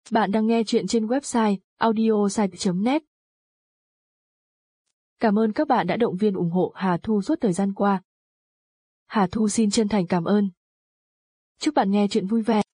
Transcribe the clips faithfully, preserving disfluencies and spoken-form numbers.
Bạn đang nghe chuyện trên website audiosite chấm net. Cảm ơn các bạn đã động viên ủng hộ Hà Thu suốt thời gian qua. Hà Thu xin chân thành cảm ơn. Chúc bạn nghe chuyện vui vẻ.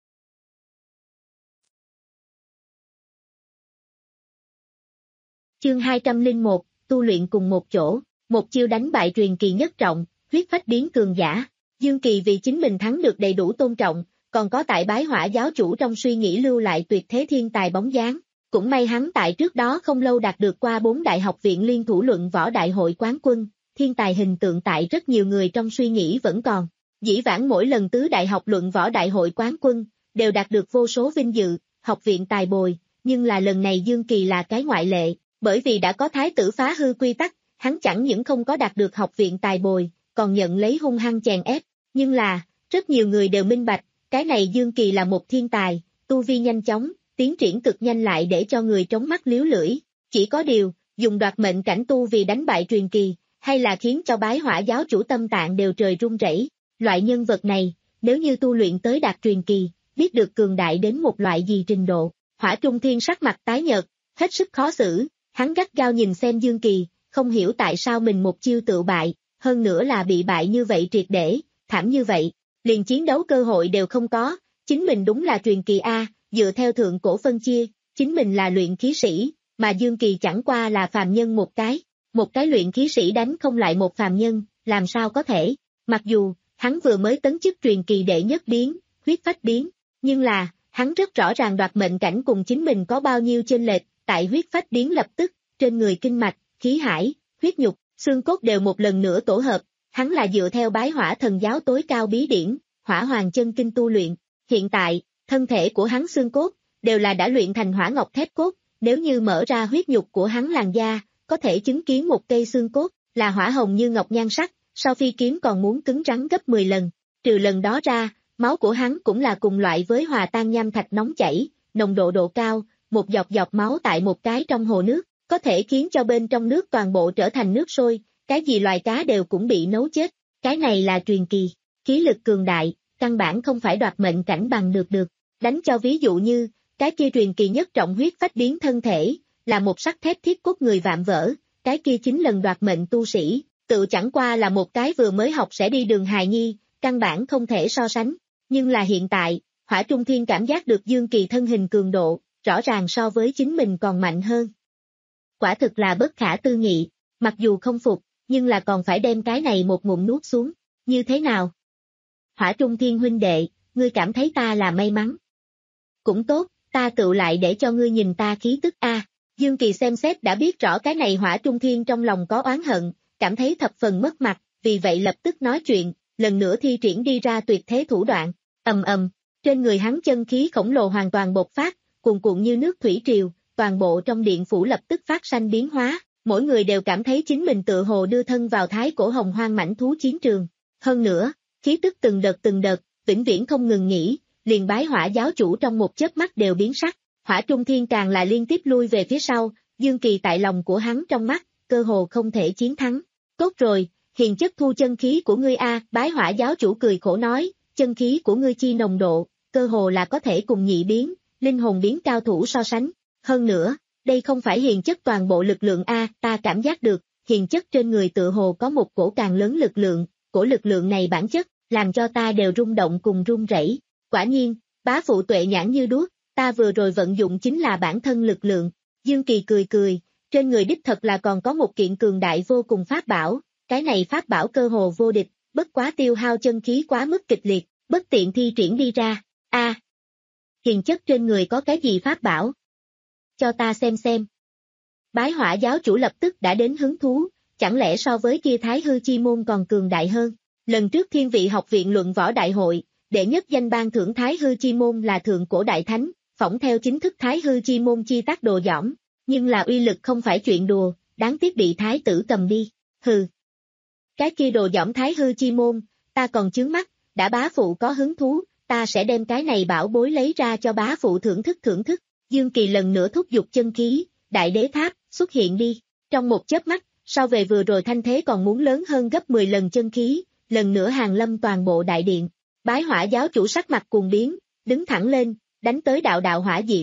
Chương hai trăm lẻ một, tu luyện cùng một chỗ, một chiêu đánh bại truyền kỳ nhất trọng, huyết phách biến cường giả. Dương Kỳ vì chính mình thắng được đầy đủ tôn trọng, còn có tại bái hỏa giáo chủ trong suy nghĩ lưu lại tuyệt thế thiên tài bóng dáng. Cũng may hắn tại trước đó không lâu đạt được qua bốn đại học viện liên thủ luận võ đại hội quán quân, thiên tài hình tượng tại rất nhiều người trong suy nghĩ vẫn còn. Dĩ vãng mỗi lần tứ đại học luận võ đại hội quán quân, đều đạt được vô số vinh dự, học viện tài bồi, nhưng là lần này Dương Kỳ là cái ngoại lệ, bởi vì đã có thái tử phá hư quy tắc, hắn chẳng những không có đạt được học viện tài bồi, còn nhận lấy hung hăng chèn ép, nhưng là, rất nhiều người đều minh bạch, cái này Dương Kỳ là một thiên tài, tu vi nhanh chóng, tiến triển cực nhanh lại để cho người trống mắt liếu lưỡi, chỉ có điều, dùng đoạt mệnh cảnh tu vì đánh bại truyền kỳ, hay là khiến cho bái hỏa giáo chủ tâm tạng đều trời rung rẩy. Loại nhân vật này, nếu như tu luyện tới đạt truyền kỳ, biết được cường đại đến một loại gì trình độ. Hỏa Trung Thiên sắc mặt tái nhợt, hết sức khó xử, hắn gắt gao nhìn xem Dương Kỳ, không hiểu tại sao mình một chiêu tự bại, hơn nữa là bị bại như vậy triệt để, thảm như vậy, liền chiến đấu cơ hội đều không có, chính mình đúng là truyền kỳ A, dựa theo thượng cổ phân chia, chính mình là luyện khí sĩ, mà Dương Kỳ chẳng qua là phàm nhân một cái, một cái luyện khí sĩ đánh không lại một phàm nhân, làm sao có thể, mặc dù, hắn vừa mới tấn chức truyền kỳ đệ nhất biến, huyết phách biến, nhưng là, hắn rất rõ ràng đoạt mệnh cảnh cùng chính mình có bao nhiêu chênh lệch, tại huyết phách biến lập tức, trên người kinh mạch, khí hải, huyết nhục, xương cốt đều một lần nữa tổ hợp, hắn là dựa theo bái hỏa thần giáo tối cao bí điển, hỏa hoàng chân kinh tu luyện, hiện tại, thân thể của hắn xương cốt, đều là đã luyện thành hỏa ngọc thép cốt, nếu như mở ra huyết nhục của hắn làn da, có thể chứng kiến một cây xương cốt, là hỏa hồng như ngọc nhan sắc, so phi kiếm còn muốn cứng rắn gấp mười lần, trừ lần đó ra, máu của hắn cũng là cùng loại với hòa tan nham thạch nóng chảy, nồng độ độ cao, một giọt giọt máu tại một cái trong hồ nước, có thể khiến cho bên trong nước toàn bộ trở thành nước sôi, cái gì loài cá đều cũng bị nấu chết, cái này là truyền kỳ, khí lực cường đại, căn bản không phải đoạt mệnh cảnh bằng được được, đánh cho ví dụ như, cái kia truyền kỳ nhất trọng huyết phách biến thân thể, là một sắt thép thiết cốt người vạm vỡ, cái kia chính lần đoạt mệnh tu sĩ, tự chẳng qua là một cái vừa mới học sẽ đi đường hài nhi, căn bản không thể so sánh, nhưng là hiện tại, Hỏa Trung Thiên cảm giác được Dương Kỳ thân hình cường độ, rõ ràng so với chính mình còn mạnh hơn. Quả thực là bất khả tư nghị, mặc dù không phục, nhưng là còn phải đem cái này một ngụm nuốt xuống, như thế nào? Hỏa Trung Thiên huynh đệ, ngươi cảm thấy ta là may mắn. Cũng tốt, ta tự lại để cho ngươi nhìn ta khí tức a. Dương Kỳ xem xét đã biết rõ cái này Hỏa Trung Thiên trong lòng có oán hận, cảm thấy thập phần mất mặt, vì vậy lập tức nói chuyện, lần nữa thi triển đi ra tuyệt thế thủ đoạn, ầm ầm, trên người hắn chân khí khổng lồ hoàn toàn bộc phát, cuồn cuộn như nước thủy triều, toàn bộ trong điện phủ lập tức phát sanh biến hóa, mỗi người đều cảm thấy chính mình tự hồ đưa thân vào thái cổ hồng hoang mãnh thú chiến trường. Hơn nữa, khí tức từng đợt từng đợt, vĩnh viễn không ngừng nghỉ, liền bái hỏa giáo chủ trong một chớp mắt đều biến sắc, Hỏa Trung Thiên càng là liên tiếp lui về phía sau, Dương Kỳ tại lòng của hắn trong mắt, cơ hồ không thể chiến thắng. Tốt rồi, hiền chất thu chân khí của ngươi a, bái hỏa giáo chủ cười khổ nói, chân khí của ngươi chi nồng độ, cơ hồ là có thể cùng nhị biến, linh hồn biến cao thủ so sánh. Hơn nữa, đây không phải hiền chất toàn bộ lực lượng a, ta cảm giác được, hiền chất trên người tự hồ có một cổ càng lớn lực lượng, cổ lực lượng này bản chất, làm cho ta đều rung động cùng run rẩy. Quả nhiên, bá phụ tuệ nhãn như đuốc, ta vừa rồi vận dụng chính là bản thân lực lượng. Dương Kỳ cười cười, trên người đích thật là còn có một kiện cường đại vô cùng pháp bảo, cái này pháp bảo cơ hồ vô địch, bất quá tiêu hao chân khí quá mức kịch liệt, bất tiện thi triển đi ra. A, à, hiền chất trên người có cái gì pháp bảo? Cho ta xem xem. Bái hỏa giáo chủ lập tức đã đến hứng thú, chẳng lẽ so với kia Thái Hư Chi Môn còn cường đại hơn? Lần trước Thiên Vị học viện luận võ đại hội, đệ nhất danh ban thưởng Thái Hư Chi Môn là thượng cổ đại thánh, phỏng theo chính thức Thái Hư Chi Môn chi tác đồ dỏm, nhưng là uy lực không phải chuyện đùa, đáng tiếc bị thái tử cầm đi. Hừ. Cái kia đồ dỏm Thái Hư Chi Môn, ta còn chướng mắt, đã bá phụ có hứng thú, ta sẽ đem cái này bảo bối lấy ra cho bá phụ thưởng thức thưởng thức. Dương Kỳ lần nữa thúc giục chân khí, đại đế tháp, xuất hiện đi. Trong một chớp mắt, so về vừa rồi thanh thế còn muốn lớn hơn gấp mười lần chân khí, lần nữa hàng lâm toàn bộ đại điện. Bái hỏa giáo chủ sắc mặt cuồng biến, đứng thẳng lên, đánh tới đạo đạo hỏa diễm,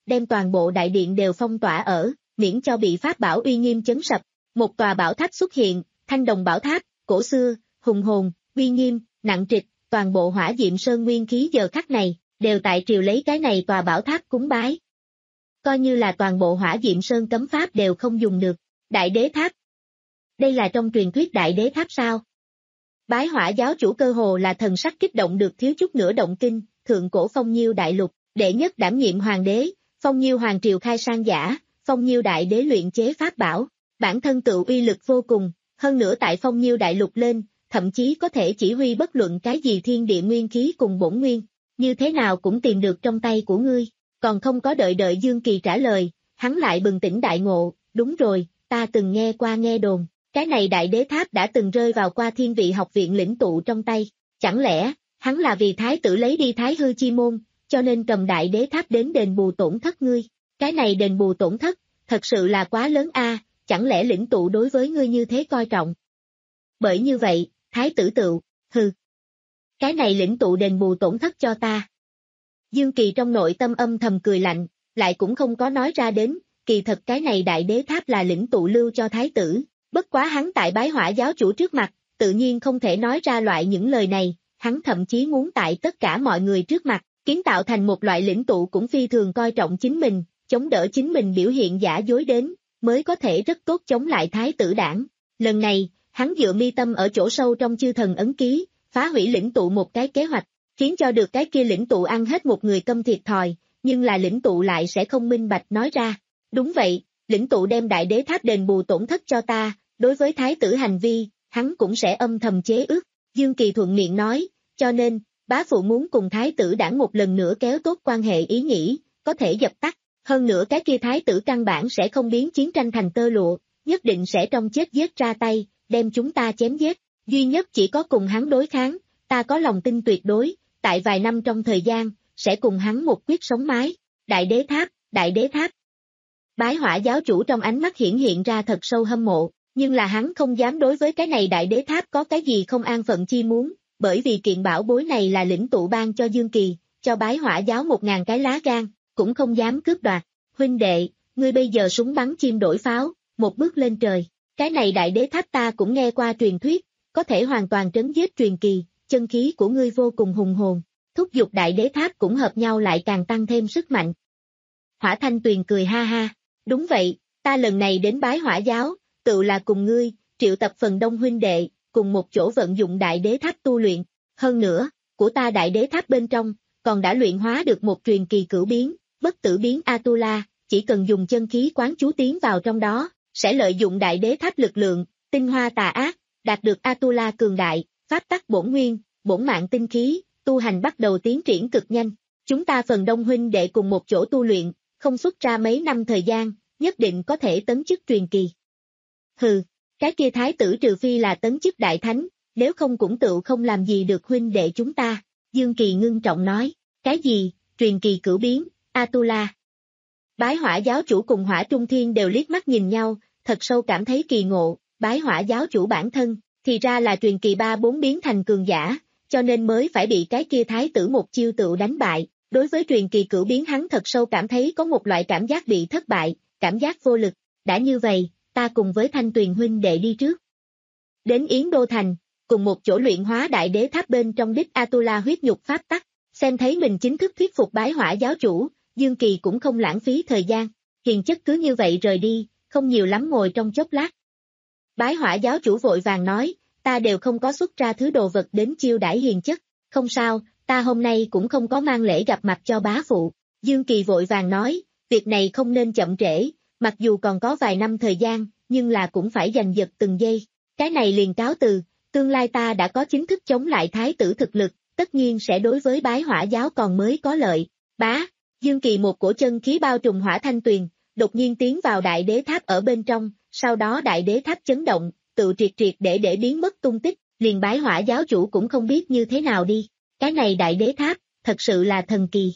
đem toàn bộ đại điện đều phong tỏa ở, miễn cho bị pháp bảo uy nghiêm chấn sập. Một tòa bảo tháp xuất hiện, thanh đồng bảo tháp, cổ xưa, hùng hồn, uy nghiêm, nặng trịch, toàn bộ Hỏa Diệm Sơn nguyên khí giờ khắc này, đều tại triều lấy cái này tòa bảo tháp cúng bái. Coi như là toàn bộ Hỏa Diệm Sơn cấm pháp đều không dùng được. Đại đế tháp. Đây là trong truyền thuyết đại đế tháp sao? Bái Hỏa giáo chủ cơ hồ là thần sắc kích động được thiếu chút nữa động kinh, thượng cổ Phong Nhiêu đại lục, đệ nhất đảm nhiệm hoàng đế, Phong Nhiêu hoàng triều khai sang giả, Phong Nhiêu đại đế luyện chế pháp bảo, bản thân tự uy lực vô cùng, hơn nữa tại Phong Nhiêu đại lục lên, thậm chí có thể chỉ huy bất luận cái gì thiên địa nguyên khí cùng bổn nguyên, như thế nào cũng tìm được trong tay của ngươi, còn không có đợi đợi Dương Kỳ trả lời, hắn lại bừng tỉnh đại ngộ, đúng rồi, ta từng nghe qua nghe đồn, cái này đại đế tháp đã từng rơi vào qua Thiên Vị học viện lĩnh tụ trong tay, chẳng lẽ, hắn là vì thái tử lấy đi Thái Hư chi môn, cho nên cầm đại đế tháp đến đền bù tổn thất ngươi, cái này đền bù tổn thất, thật sự là quá lớn a, chẳng lẽ lĩnh tụ đối với ngươi như thế coi trọng. Bởi như vậy, thái tử tựu, hừ. Cái này lĩnh tụ đền bù tổn thất cho ta. Dương Kỳ trong nội tâm âm thầm cười lạnh, lại cũng không có nói ra đến, kỳ thật cái này đại đế tháp là lĩnh tụ lưu cho thái tử, bất quá hắn tại Bái Hỏa giáo chủ trước mặt, tự nhiên không thể nói ra loại những lời này, hắn thậm chí muốn tại tất cả mọi người trước mặt, kiến tạo thành một loại lĩnh tụ cũng phi thường coi trọng chính mình, chống đỡ chính mình biểu hiện giả dối đến, mới có thể rất tốt chống lại thái tử đảng. Lần này, hắn dựa mi tâm ở chỗ sâu trong chư thần ấn ký, phá hủy lĩnh tụ một cái kế hoạch, khiến cho được cái kia lĩnh tụ ăn hết một người câm thiệt thòi, nhưng là lĩnh tụ lại sẽ không minh bạch nói ra. Đúng vậy, lĩnh tụ đem đại đế tháp đền bù tổn thất cho ta, đối với thái tử hành vi, hắn cũng sẽ âm thầm chế ước. Dương Kỳ thuận miệng nói, cho nên, bá phụ muốn cùng thái tử đảng một lần nữa kéo tốt quan hệ ý nghĩ, có thể dập tắt. Hơn nữa cái kia thái tử căn bản sẽ không biến chiến tranh thành tơ lụa, nhất định sẽ trong chết giết ra tay, đem chúng ta chém giết. Duy nhất chỉ có cùng hắn đối kháng, ta có lòng tin tuyệt đối, tại vài năm trong thời gian, sẽ cùng hắn một quyết sống mái. Đại đế tháp, đại đế tháp. Bái Hỏa giáo chủ trong ánh mắt hiển hiện ra thật sâu hâm mộ, nhưng là hắn không dám đối với cái này đại đế tháp có cái gì không an phận chi muốn, bởi vì kiện bảo bối này là lĩnh tụ ban cho Dương Kỳ, cho Bái Hỏa giáo một ngàn cái lá gan, cũng không dám cướp đoạt. Huynh đệ, ngươi bây giờ súng bắn chim đổi pháo, một bước lên trời, cái này đại đế tháp ta cũng nghe qua truyền thuyết, có thể hoàn toàn trấn giết truyền kỳ, chân khí của ngươi vô cùng hùng hồn, thúc giục đại đế tháp cũng hợp nhau lại càng tăng thêm sức mạnh. Hỏa Thanh Tuyền cười ha ha, đúng vậy, ta lần này đến Bái Hỏa giáo, tự là cùng ngươi, triệu tập phần đông huynh đệ, cùng một chỗ vận dụng đại đế tháp tu luyện, hơn nữa, của ta đại đế tháp bên trong, còn đã luyện hóa được một truyền kỳ cửu biến, bất tử biến Atula, chỉ cần dùng chân khí quán chú tiến vào trong đó, sẽ lợi dụng đại đế tháp lực lượng, tinh hoa tà ác, đạt được Atula cường đại, pháp tắc bổn nguyên, bổn mạng tinh khí, tu hành bắt đầu tiến triển cực nhanh. Chúng ta phần đông huynh đệ cùng một chỗ tu luyện, không xuất ra mấy năm thời gian, nhất định có thể tấn chức truyền kỳ. Hừ, cái kia thái tử trừ phi là tấn chức đại thánh, nếu không cũng tự không làm gì được huynh đệ chúng ta. Dương Kỳ ngưng trọng nói, cái gì, truyền kỳ cửu biến, Atula. Bái Hỏa giáo chủ cùng Hỏa Trung Thiên đều liếc mắt nhìn nhau, thật sâu cảm thấy kỳ ngộ, Bái Hỏa giáo chủ bản thân, thì ra là truyền kỳ ba bốn biến thành cường giả, cho nên mới phải bị cái kia thái tử một chiêu tự đánh bại. Đối với truyền kỳ cửu biến hắn thật sâu cảm thấy có một loại cảm giác bị thất bại, cảm giác vô lực, đã như vậy, ta cùng với Thanh Tuyền huynh đệ đi trước. Đến Yến Đô Thành, cùng một chỗ luyện hóa đại đế tháp bên trong đích Atula huyết nhục pháp tắc, xem thấy mình chính thức thuyết phục Bái Hỏa giáo chủ, Dương Kỳ cũng không lãng phí thời gian, hiền chất cứ như vậy rời đi, không nhiều lắm ngồi trong chốc lát. Bái Hỏa giáo chủ vội vàng nói, ta đều không có xuất ra thứ đồ vật đến chiêu đãi hiền chất, không sao, ta hôm nay cũng không có mang lễ gặp mặt cho bá phụ. Dương Kỳ vội vàng nói, việc này không nên chậm trễ, mặc dù còn có vài năm thời gian, nhưng là cũng phải giành giật từng giây. Cái này liền cáo từ, tương lai ta đã có chính thức chống lại thái tử thực lực, tất nhiên sẽ đối với Bái Hỏa giáo còn mới có lợi. Bá, Dương Kỳ một cổ chân khí bao trùm Hỏa Thanh Tuyền, đột nhiên tiến vào đại đế tháp ở bên trong, sau đó đại đế tháp chấn động, tự triệt triệt để để biến mất tung tích, liền Bái Hỏa giáo chủ cũng không biết như thế nào đi. Cái này đại đế tháp, thật sự là thần kỳ.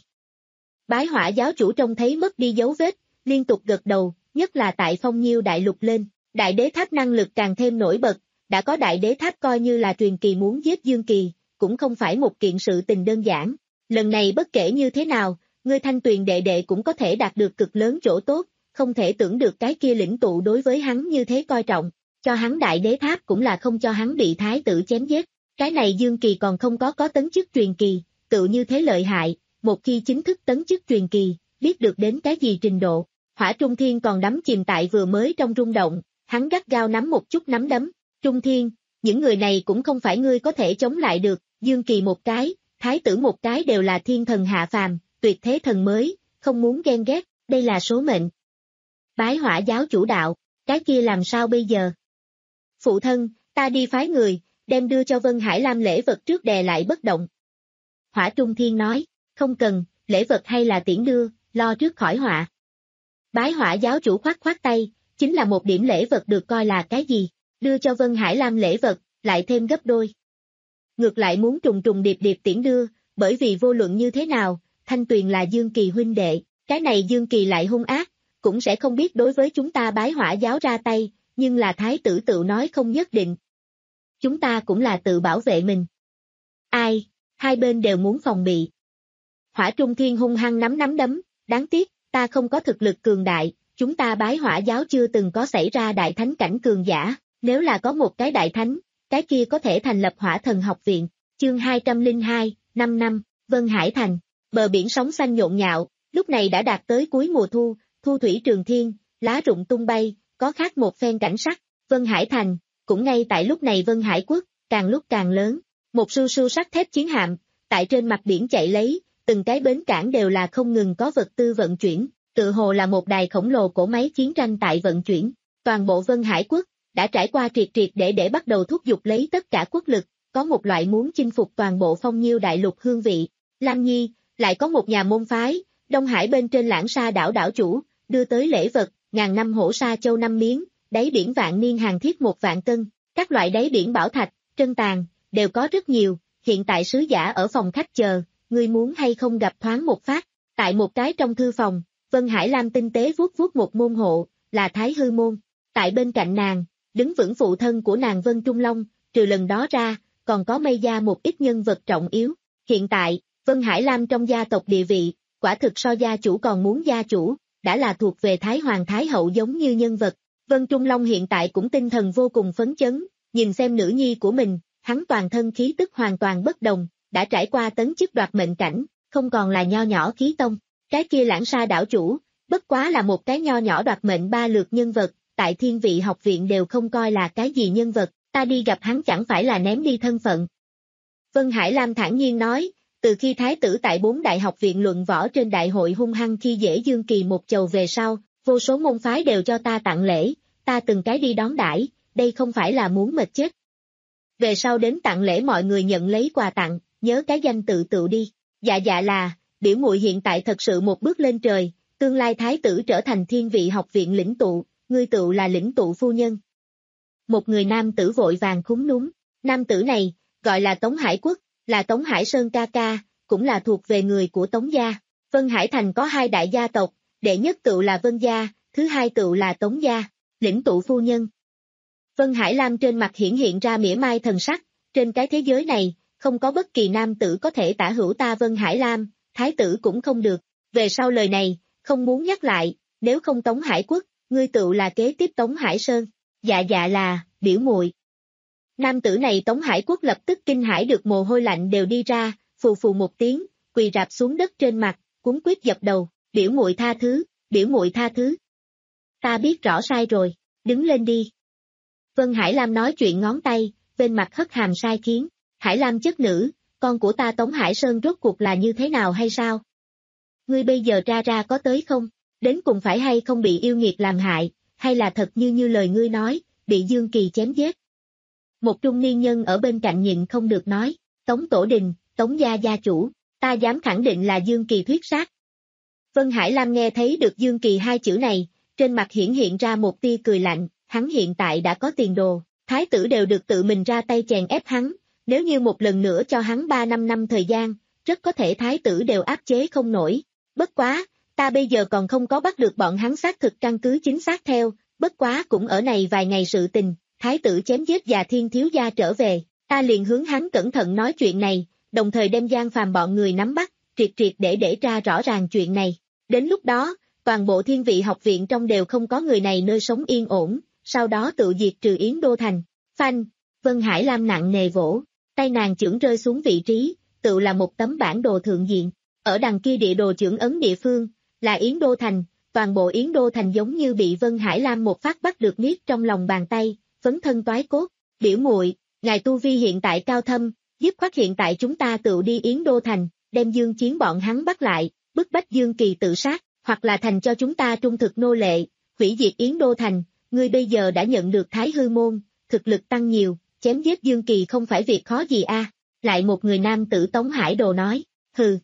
Bái Hỏa giáo chủ trông thấy mất đi dấu vết, liên tục gật đầu, nhất là tại Phong Nhiêu đại lục lên, đại đế tháp năng lực càng thêm nổi bật, đã có đại đế tháp coi như là truyền kỳ muốn giết Dương Kỳ, cũng không phải một kiện sự tình đơn giản. Lần này bất kể như thế nào, ngươi Thanh Tuyền đệ đệ cũng có thể đạt được cực lớn chỗ tốt, không thể tưởng được cái kia lĩnh tụ đối với hắn như thế coi trọng, cho hắn đại đế tháp cũng là không cho hắn bị thái tử chém giết. Cái này Dương Kỳ còn không có có tấn chức truyền kỳ, tự như thế lợi hại, một khi chính thức tấn chức truyền kỳ, biết được đến cái gì trình độ. Hỏa Trung Thiên còn đắm chìm tại vừa mới trong rung động, hắn gắt gao nắm một chút nắm đấm. Trung Thiên, những người này cũng không phải ngươi có thể chống lại được, Dương Kỳ một cái, thái tử một cái đều là thiên thần hạ phàm, tuyệt thế thần mới, không muốn ghen ghét, đây là số mệnh. Bái Hỏa giáo chủ đạo, cái kia làm sao bây giờ? Phụ thân, ta đi phái người, đem đưa cho Vân Hải Lam lễ vật trước đè lại bất động. Hỏa Trung Thiên nói, không cần, lễ vật hay là tiễn đưa, lo trước khỏi họa. Bái Hỏa giáo chủ khoát khoát tay, chính là một điểm lễ vật được coi là cái gì, đưa cho Vân Hải Lam lễ vật, lại thêm gấp đôi. Ngược lại muốn trùng trùng điệp điệp tiễn đưa, bởi vì vô luận như thế nào, Thanh Tuyền là Dương Kỳ huynh đệ, cái này Dương Kỳ lại hung ác, cũng sẽ không biết đối với chúng ta Bái Hỏa giáo ra tay, nhưng là thái tử tự nói không nhất định. Chúng ta cũng là tự bảo vệ mình. Ai, hai bên đều muốn phòng bị. Hỏa Trung Thiên hung hăng nắm nắm đấm, đáng tiếc, ta không có thực lực cường đại, chúng ta Bái Hỏa giáo chưa từng có xảy ra đại thánh cảnh cường giả, nếu là có một cái đại thánh, cái kia có thể thành lập Hỏa Thần học viện. Chương hai trăm lẻ hai, năm năm, Vân Hải Thành, bờ biển sóng xanh nhộn nhạo, lúc này đã đạt tới cuối mùa thu, thu thủy trường thiên, lá rụng tung bay, có khác một phen cảnh sắc. Vân Hải Thành, cũng ngay tại lúc này Vân Hải quốc, càng lúc càng lớn, một sưu sưu sắt thép chiến hạm, tại trên mặt biển chạy lấy, từng cái bến cảng đều là không ngừng có vật tư vận chuyển, tự hồ là một đài khổng lồ cỗ máy chiến tranh tại vận chuyển. Toàn bộ Vân Hải quốc đã trải qua triệt triệt để để bắt đầu thúc giục lấy tất cả quốc lực, có một loại muốn chinh phục toàn bộ phong nhiêu đại lục hương vị. Lam Nhi, lại có một nhà môn phái, Đông Hải bên trên Lãng Sa đảo đảo chủ, đưa tới lễ vật, ngàn năm hổ sa châu năm miếng, đáy biển vạn niên hàng thiết một vạn cân, các loại đáy biển bảo thạch, trân tàn, đều có rất nhiều, hiện tại sứ giả ở phòng khách chờ, ngươi muốn hay không gặp thoáng một phát. Tại một cái trong thư phòng, Vân Hải Lam tinh tế vuốt vuốt một môn hộ, là Thái Hư môn, tại bên cạnh nàng, đứng vững phụ thân của nàng Vân Trung Long, trừ lần đó ra, còn có Mây gia một ít nhân vật trọng yếu. Hiện tại, Vân Hải Lam trong gia tộc địa vị, quả thực so gia chủ còn muốn gia chủ, đã là thuộc về Thái Hoàng Thái Hậu giống như nhân vật. Vân Trung Long hiện tại cũng tinh thần vô cùng phấn chấn, nhìn xem nữ nhi của mình, hắn toàn thân khí tức hoàn toàn bất đồng, đã trải qua tấn chức đoạt mệnh cảnh, không còn là nho nhỏ khí tông. Cái kia Lãng Sa đảo chủ, bất quá là một cái nho nhỏ đoạt mệnh ba lượt nhân vật, tại Thiên Vị học viện đều không coi là cái gì nhân vật, ta đi gặp hắn chẳng phải là ném đi thân phận. Vân Hải Lam thản nhiên nói, từ khi thái tử tại bốn đại học viện luận võ trên đại hội hung hăng khi dễ Dương Kỳ một chầu về sau, vô số môn phái đều cho ta tặng lễ, ta từng cái đi đón đãi, đây không phải là muốn mệt chết. Về sau đến tặng lễ mọi người nhận lấy quà tặng, nhớ cái danh tự tự đi. Dạ dạ là, biểu muội hiện tại thật sự một bước lên trời, tương lai thái tử trở thành Thiên Vị học viện lĩnh tụ, ngươi tụ là lĩnh tụ phu nhân. Một người nam tử vội vàng khúm núm, nam tử này, gọi là Tống Hải Quốc, là Tống Hải Sơn ca ca, cũng là thuộc về người của Tống gia. Vân Hải Thành có hai đại gia tộc, đệ nhất tựu là Vân gia, thứ hai tựu là Tống gia, lĩnh tụ phu nhân. Vân Hải Lam trên mặt hiển hiện ra mỉa mai thần sắc, trên cái thế giới này, không có bất kỳ nam tử có thể tả hữu ta Vân Hải Lam, thái tử cũng không được. Về sau lời này, không muốn nhắc lại, nếu không Tống Hải Quốc, ngươi tựu là kế tiếp Tống Hải Sơn. Dạ dạ là, biểu muội. Nam tử này Tống Hải Quốc lập tức kinh hãi được mồ hôi lạnh đều đi ra, phù phù một tiếng, quỳ rạp xuống đất trên mặt, cuống quýt dập đầu, biểu muội tha thứ, biểu muội tha thứ. Ta biết rõ sai rồi, đứng lên đi. Vân Hải Lam nói chuyện ngón tay, bên mặt hất hàm sai khiến, Hải Lam chất nữ, con của ta Tống Hải Sơn rốt cuộc là như thế nào hay sao? Ngươi bây giờ ra ra có tới không? Đến cùng phải hay không bị yêu nghiệt làm hại, hay là thật như như lời ngươi nói, bị Dương Kỳ chém giết? Một trung niên nhân ở bên cạnh nhịn không được nói, Tống Tổ Đình, Tống gia gia chủ, ta dám khẳng định là Dương Kỳ thuyết sát. Vân Hải Lam nghe thấy được Dương Kỳ hai chữ này, trên mặt hiển hiện ra một tia cười lạnh, hắn hiện tại đã có tiền đồ, thái tử đều được tự mình ra tay chèn ép hắn, nếu như một lần nữa cho hắn ba năm năm thời gian, rất có thể thái tử đều áp chế không nổi. Bất quá, ta bây giờ còn không có bắt được bọn hắn xác thực căn cứ chính xác theo, bất quá cũng ở này vài ngày sự tình, thái tử chém giết già Thiên thiếu gia trở về, ta liền hướng hắn cẩn thận nói chuyện này, đồng thời đem Giang Phàm bọn người nắm bắt, triệt triệt để để ra rõ ràng chuyện này. Đến lúc đó, toàn bộ thiên vị học viện trong đều không có người này nơi sống yên ổn, sau đó tự diệt trừ Yến Đô Thành. Phanh, Vân Hải Lam nặng nề vỗ, tay nàng chưởng rơi xuống vị trí, tự là một tấm bản đồ thượng diện. Ở đằng kia địa đồ chưởng ấn địa phương, là Yến Đô Thành, toàn bộ Yến Đô Thành giống như bị Vân Hải Lam một phát bắt được niết trong lòng bàn tay, phấn thân toái cốt. Biểu muội, ngài tu vi hiện tại cao thâm, dứt khoát hiện tại chúng ta tự đi Yến Đô Thành, đem Dương Chiến bọn hắn bắt lại, bức bách Dương Kỳ tự sát, hoặc là thành cho chúng ta trung thực nô lệ, hủy diệt Yến Đô Thành. Ngươi bây giờ đã nhận được Thái Hư Môn, thực lực tăng nhiều, chém giết Dương Kỳ không phải việc khó gì a. Lại một người nam tử Tống Hải Đồ nói, hừ.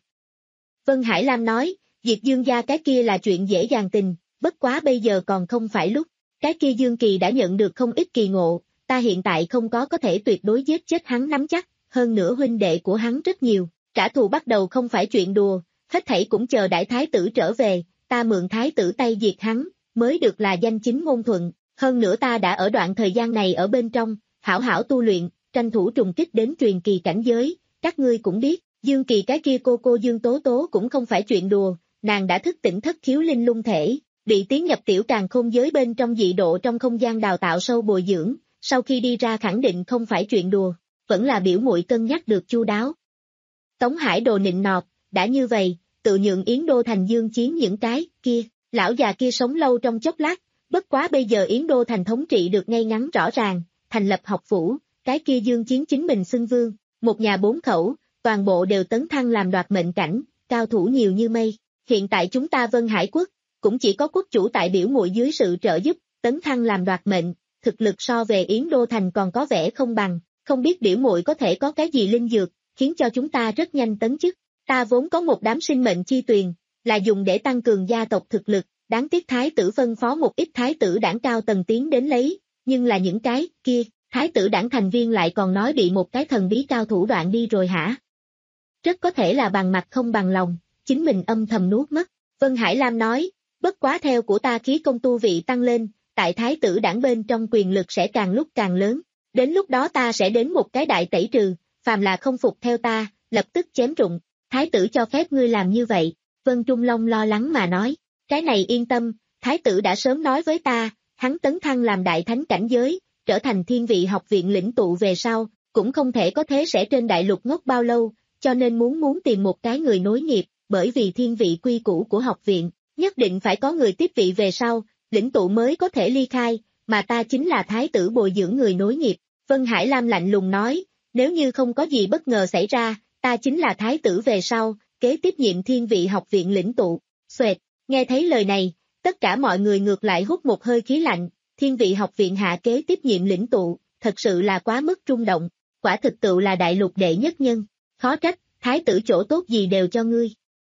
Vân Hải Lam nói, diệt Dương gia cái kia là chuyện dễ dàng tình, bất quá bây giờ còn không phải lúc, cái kia Dương Kỳ đã nhận được không ít kỳ ngộ, ta hiện tại không có có thể tuyệt đối giết chết hắn nắm chắc, hơn nữa huynh đệ của hắn rất nhiều, trả thù bắt đầu không phải chuyện đùa, hết thảy cũng chờ đại thái tử trở về, ta mượn thái tử tay diệt hắn, mới được là danh chính ngôn thuận, hơn nữa ta đã ở đoạn thời gian này ở bên trong, hảo hảo tu luyện, tranh thủ trùng kích đến truyền kỳ cảnh giới, các ngươi cũng biết, Dương Kỳ cái kia cô cô Dương Tố Tố cũng không phải chuyện đùa, nàng đã thức tỉnh thất khiếu linh lung thể, bị tiến nhập tiểu càn khôn giới bên trong dị độ trong không gian đào tạo sâu bồi dưỡng, sau khi đi ra khẳng định không phải chuyện đùa, vẫn là biểu muội cân nhắc được chu đáo. Tống Hải Đồ nịnh nọt, đã như vậy, tự nhượng Yến Đô Thành Dương Chiến những cái kia, lão già kia sống lâu trong chốc lát, bất quá bây giờ Yến Đô Thành thống trị được ngay ngắn rõ ràng, thành lập học phủ, cái kia Dương Chiến chính mình xưng vương, một nhà bốn khẩu, toàn bộ đều tấn thăng làm đoạt mệnh cảnh, cao thủ nhiều như mây. Hiện tại chúng ta Vân Hải quốc, cũng chỉ có quốc chủ tại biểu muội dưới sự trợ giúp, tấn thăng làm đoạt mệnh, thực lực so về Yến Đô Thành còn có vẻ không bằng, không biết biểu muội có thể có cái gì linh dược, khiến cho chúng ta rất nhanh tấn chức. Ta vốn có một đám sinh mệnh chi tuyền, là dùng để tăng cường gia tộc thực lực, đáng tiếc thái tử phân phó một ít thái tử đảng cao tầng tiến đến lấy, nhưng là những cái kia, thái tử đảng thành viên lại còn nói bị một cái thần bí cao thủ đoạn đi rồi hả? Rất có thể là bằng mặt không bằng lòng, chính mình âm thầm nuốt mất. Vân Hải Lam nói, bất quá theo của ta khí công tu vị tăng lên, tại thái tử đảng bên trong quyền lực sẽ càng lúc càng lớn, đến lúc đó ta sẽ đến một cái đại tẩy trừ, phàm là không phục theo ta, lập tức chém rụng, thái tử cho phép ngươi làm như vậy. Vân Trung Long lo lắng mà nói, cái này yên tâm, thái tử đã sớm nói với ta, hắn tấn thăng làm đại thánh cảnh giới, trở thành thiên vị học viện lĩnh tụ về sau, cũng không thể có thế sẽ trên đại lục ngốc bao lâu, cho nên muốn muốn tìm một cái người nối nghiệp, bởi vì thiên vị quy củ của học viện, nhất định phải có người tiếp vị về sau, lĩnh tụ mới có thể ly khai, mà ta chính là thái tử bồi dưỡng người nối nghiệp. Vân Hải Lam lạnh lùng nói, nếu như không có gì bất ngờ xảy ra, ta chính là thái tử về sau, kế tiếp nhiệm thiên vị học viện lĩnh tụ. Xoẹt, nghe thấy lời này, tất cả mọi người ngược lại hút một hơi khí lạnh, thiên vị học viện hạ kế tiếp nhiệm lĩnh tụ, thật sự là quá mức rung động, quả thực tự là đại lục đệ nhất nhân, khó trách, thái tử chỗ tốt gì đều cho ngươi.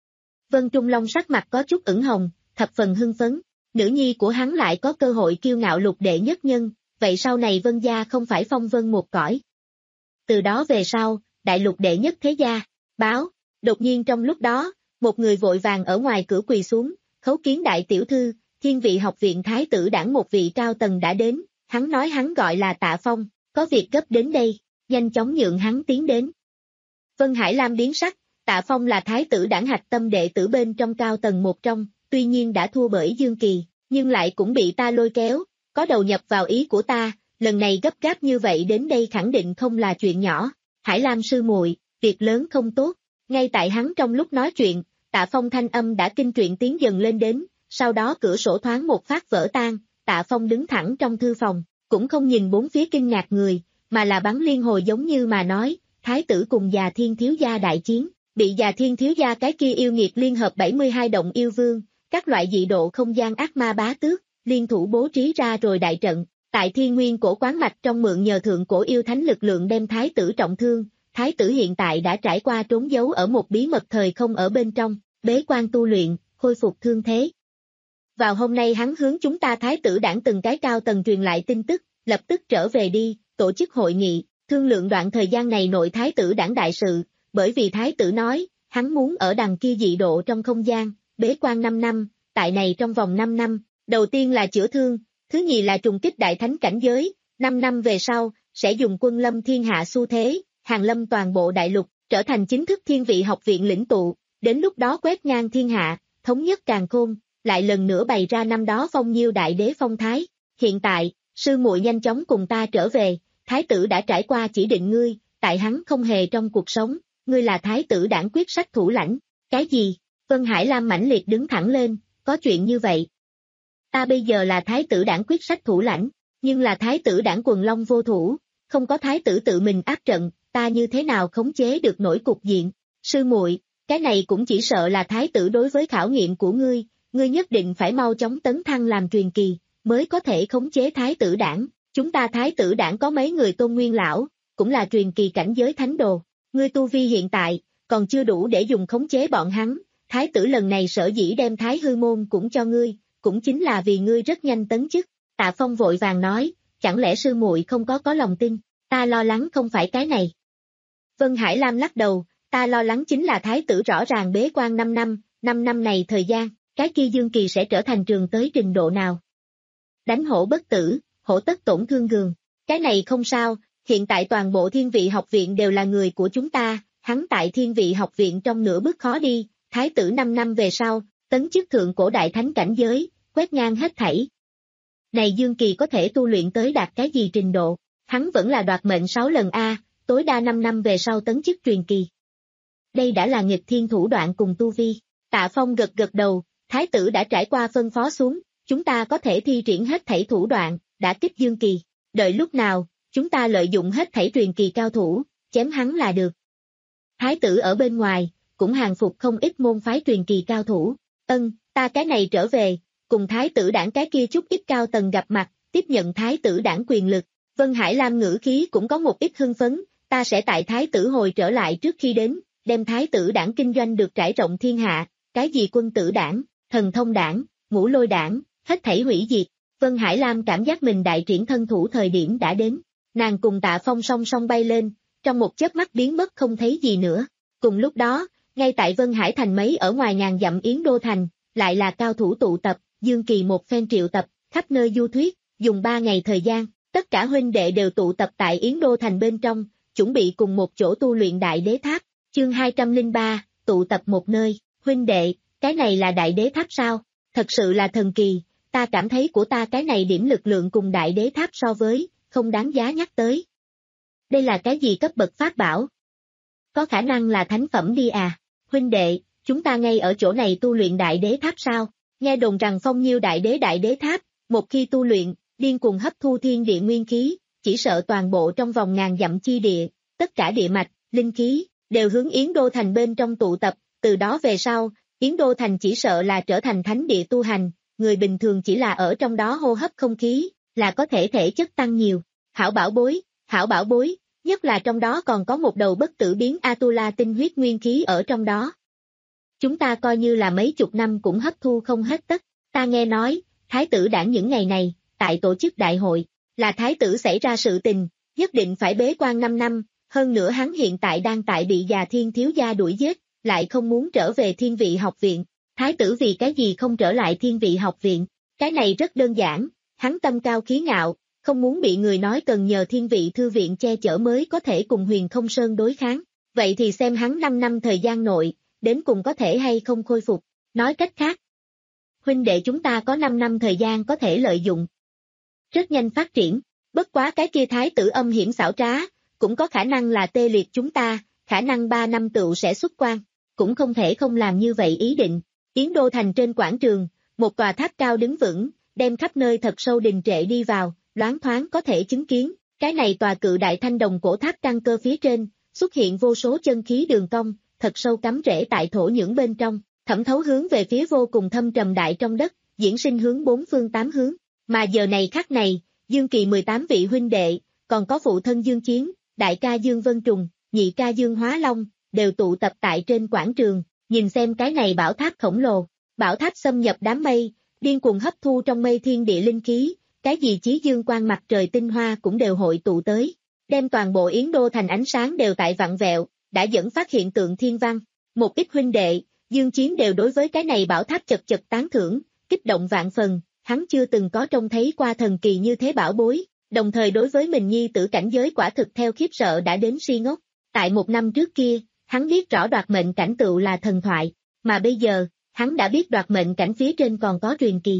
Vân Trung Long sắc mặt có chút ửng hồng, thập phần hưng phấn, nữ nhi của hắn lại có cơ hội kiêu ngạo lục đệ nhất nhân, vậy sau này Vân gia không phải phong vân một cõi. Từ đó về sau, đại lục đệ nhất thế gia, báo, đột nhiên trong lúc đó, một người vội vàng ở ngoài cửa quỳ xuống, khấu kiến đại tiểu thư, thiên vị học viện thái tử đảng một vị cao tầng đã đến, hắn nói hắn gọi là Tạ Phong, có việc gấp đến đây, nhanh chóng nhượng hắn tiến đến. Vân Hải Lam biến sắc, Tạ Phong là thái tử đảng hạch tâm đệ tử bên trong cao tầng một trong, tuy nhiên đã thua bởi Dương Kỳ, nhưng lại cũng bị ta lôi kéo, có đầu nhập vào ý của ta, lần này gấp gáp như vậy đến đây khẳng định không là chuyện nhỏ. Hải Lam sư muội, việc lớn không tốt. Ngay tại hắn trong lúc nói chuyện, Tạ Phong thanh âm đã kinh truyện tiến dần lên đến, sau đó cửa sổ thoáng một phát vỡ tan, Tạ Phong đứng thẳng trong thư phòng, cũng không nhìn bốn phía kinh ngạc người, mà là bắn liên hồi giống như mà nói, thái tử cùng già thiên thiếu gia đại chiến, bị già thiên thiếu gia cái kia yêu nghiệt liên hợp bảy mươi hai động yêu vương, các loại dị độ không gian ác ma bá tước, liên thủ bố trí ra rồi đại trận, tại thiên nguyên cổ quán mạch trong mượn nhờ thượng cổ yêu thánh lực lượng đem thái tử trọng thương, thái tử hiện tại đã trải qua trốn giấu ở một bí mật thời không ở bên trong, bế quan tu luyện, khôi phục thương thế. Vào hôm nay hắn hướng chúng ta thái tử đảng từng cái cao tầng truyền lại tin tức, lập tức trở về đi, tổ chức hội nghị, thương lượng đoạn thời gian này nội thái tử đảng đại sự, bởi vì thái tử nói, hắn muốn ở đằng kia dị độ trong không gian, bế quan năm năm, tại này trong vòng năm năm, đầu tiên là chữa thương, thứ nhì là trùng kích đại thánh cảnh giới, năm năm về sau, sẽ dùng quân lâm thiên hạ xu thế, hàng lâm toàn bộ đại lục, trở thành chính thức thiên vị học viện lĩnh tụ, đến lúc đó quét ngang thiên hạ, thống nhất càn khôn, lại lần nữa bày ra năm đó phong nhiêu đại đế phong thái. Hiện tại, sư muội nhanh chóng cùng ta trở về, thái tử đã trải qua chỉ định ngươi, tại hắn không hề trong cuộc sống, ngươi là thái tử đảng quyết sách thủ lãnh. Cái gì? Vân Hải Lam mãnh liệt đứng thẳng lên, có chuyện như vậy. Ta bây giờ là thái tử đảng quyết sách thủ lãnh, nhưng là thái tử đảng quần long vô thủ, không có thái tử tự mình áp trận, ta như thế nào khống chế được nổi cục diện? Sư muội, cái này cũng chỉ sợ là thái tử đối với khảo nghiệm của ngươi, ngươi nhất định phải mau chóng tấn thăng làm truyền kỳ, mới có thể khống chế thái tử đảng. Chúng ta thái tử đảng có mấy người tôn nguyên lão, cũng là truyền kỳ cảnh giới thánh đồ, ngươi tu vi hiện tại, còn chưa đủ để dùng khống chế bọn hắn, thái tử lần này sở dĩ đem thái hư môn cũng cho ngươi, cũng chính là vì ngươi rất nhanh tấn chức. Tạ Phong vội vàng nói, chẳng lẽ sư muội không có có lòng tin, ta lo lắng không phải cái này. Vân Hải Lam lắc đầu, ta lo lắng chính là thái tử rõ ràng bế quan năm năm, năm năm này thời gian, cái kia Dương Kỳ sẽ trở thành trường tới trình độ nào. Đánh hổ bất tử, hổ tất tổn thương gường, cái này không sao, hiện tại toàn bộ thiên vị học viện đều là người của chúng ta, hắn tại thiên vị học viện trong nửa bước khó đi, thái tử năm năm về sau, tấn chức thượng cổ đại thánh cảnh giới, quét ngang hết thảy. Này Dương Kỳ có thể tu luyện tới đạt cái gì trình độ, hắn vẫn là đoạt mệnh sáu lần A, tối đa năm năm về sau tấn chức truyền kỳ. Đây đã là nghịch thiên thủ đoạn cùng tu vi. Tạ Phong gật gật đầu, thái tử đã trải qua phân phó xuống, chúng ta có thể thi triển hết thảy thủ đoạn, đã kích Dương Kỳ, đợi lúc nào, chúng ta lợi dụng hết thảy truyền kỳ cao thủ, chém hắn là được. Thái tử ở bên ngoài, cũng hàng phục không ít môn phái truyền kỳ cao thủ, ân, ta cái này trở về, cùng thái tử đảng cái kia chút ít cao tầng gặp mặt, tiếp nhận thái tử đảng quyền lực. Vân Hải Lam ngữ khí cũng có một ít hưng phấn, ta sẽ tại thái tử hồi trở lại trước khi đến, đem thái tử đảng kinh doanh được trải rộng thiên hạ, cái gì quân tử đảng, thần thông đảng, ngũ lôi đảng, hết thảy hủy diệt. Vân Hải Lam cảm giác mình đại triển thân thủ thời điểm đã đến, nàng cùng Tạ Phong song song bay lên, trong một chớp mắt biến mất không thấy gì nữa. Cùng lúc đó, ngay tại Vân Hải thành mấy ở ngoài ngàn dặm Yến Đô thành, lại là cao thủ tụ tập, Dương Kỳ một phen triệu tập, khắp nơi du thuyết, dùng ba ngày thời gian, tất cả huynh đệ đều tụ tập tại Yến Đô thành bên trong, chuẩn bị cùng một chỗ tu luyện đại đế tháp. Chương hai trăm lẻ ba, tụ tập một nơi, huynh đệ, cái này là đại đế tháp sao? Thật sự là thần kỳ, ta cảm thấy của ta cái này điểm lực lượng cùng đại đế tháp so với, không đáng giá nhắc tới. Đây là cái gì cấp bậc pháp bảo? Có khả năng là thánh phẩm đi à? Huynh đệ, chúng ta ngay ở chỗ này tu luyện đại đế tháp sao? Nghe đồn rằng phong nhiêu đại đế đại đế tháp, một khi tu luyện, điên cuồng hấp thu thiên địa nguyên khí, chỉ sợ toàn bộ trong vòng ngàn dặm chi địa, tất cả địa mạch, linh khí, đều hướng Yến Đô thành bên trong tụ tập, từ đó về sau, Yến Đô thành chỉ sợ là trở thành thánh địa tu hành, người bình thường chỉ là ở trong đó hô hấp không khí, là có thể thể chất tăng nhiều. Hảo bảo bối, hảo bảo bối, nhất là trong đó còn có một đầu bất tử biến Atula tinh huyết nguyên khí ở trong đó. Chúng ta coi như là mấy chục năm cũng hấp thu không hết tất. Ta nghe nói, thái tử đảng những ngày này, tại tổ chức đại hội, là thái tử xảy ra sự tình, nhất định phải bế quan năm năm, hơn nữa hắn hiện tại đang tại bị già thiên thiếu gia đuổi giết, lại không muốn trở về thiên vị học viện. Thái tử vì cái gì không trở lại thiên vị học viện? Cái này rất đơn giản, hắn tâm cao khí ngạo, không muốn bị người nói cần nhờ thiên vị thư viện che chở mới có thể cùng Huyền Không Sơn đối kháng. Vậy thì xem hắn năm năm thời gian nội, đến cùng có thể hay không khôi phục. Nói cách khác, huynh đệ chúng ta có năm năm thời gian có thể lợi dụng. Rất nhanh phát triển, bất quá cái kia thái tử âm hiểm xảo trá, cũng có khả năng là tê liệt chúng ta, khả năng ba năm tựu sẽ xuất quan, cũng không thể không làm như vậy ý định. Yến Đô thành trên quảng trường, một tòa tháp cao đứng vững, đem khắp nơi thật sâu đình trệ đi vào, loáng thoáng có thể chứng kiến, cái này tòa cự đại thanh đồng cổ tháp căn cơ phía trên, xuất hiện vô số chân khí đường cong, thật sâu cắm rễ tại thổ nhưỡng bên trong, thẩm thấu hướng về phía vô cùng thâm trầm đại trong đất, diễn sinh hướng bốn phương tám hướng. Mà giờ này khắc này, Dương Kỳ mười tám vị huynh đệ, còn có phụ thân Dương Chiến, đại ca Dương Vân Trùng, nhị ca Dương Hóa Long, đều tụ tập tại trên quảng trường, nhìn xem cái này bảo tháp khổng lồ. Bảo tháp xâm nhập đám mây, điên cuồng hấp thu trong mây thiên địa linh khí, cái gì chí dương quang mặt trời tinh hoa cũng đều hội tụ tới, đem toàn bộ Yến Đô thành ánh sáng đều tại vặn vẹo, đã dẫn phát hiện tượng thiên văn. Một ít huynh đệ, Dương Chiến đều đối với cái này bảo tháp chật chật tán thưởng, kích động vạn phần, hắn chưa từng có trông thấy qua thần kỳ như thế bảo bối, đồng thời đối với mình nhi tử cảnh giới quả thực theo khiếp sợ đã đến si ngốc. Tại một năm trước kia, Hắn biết rõ đoạt mệnh cảnh tựu là thần thoại, mà bây giờ, hắn đã biết đoạt mệnh cảnh phía trên còn có truyền kỳ.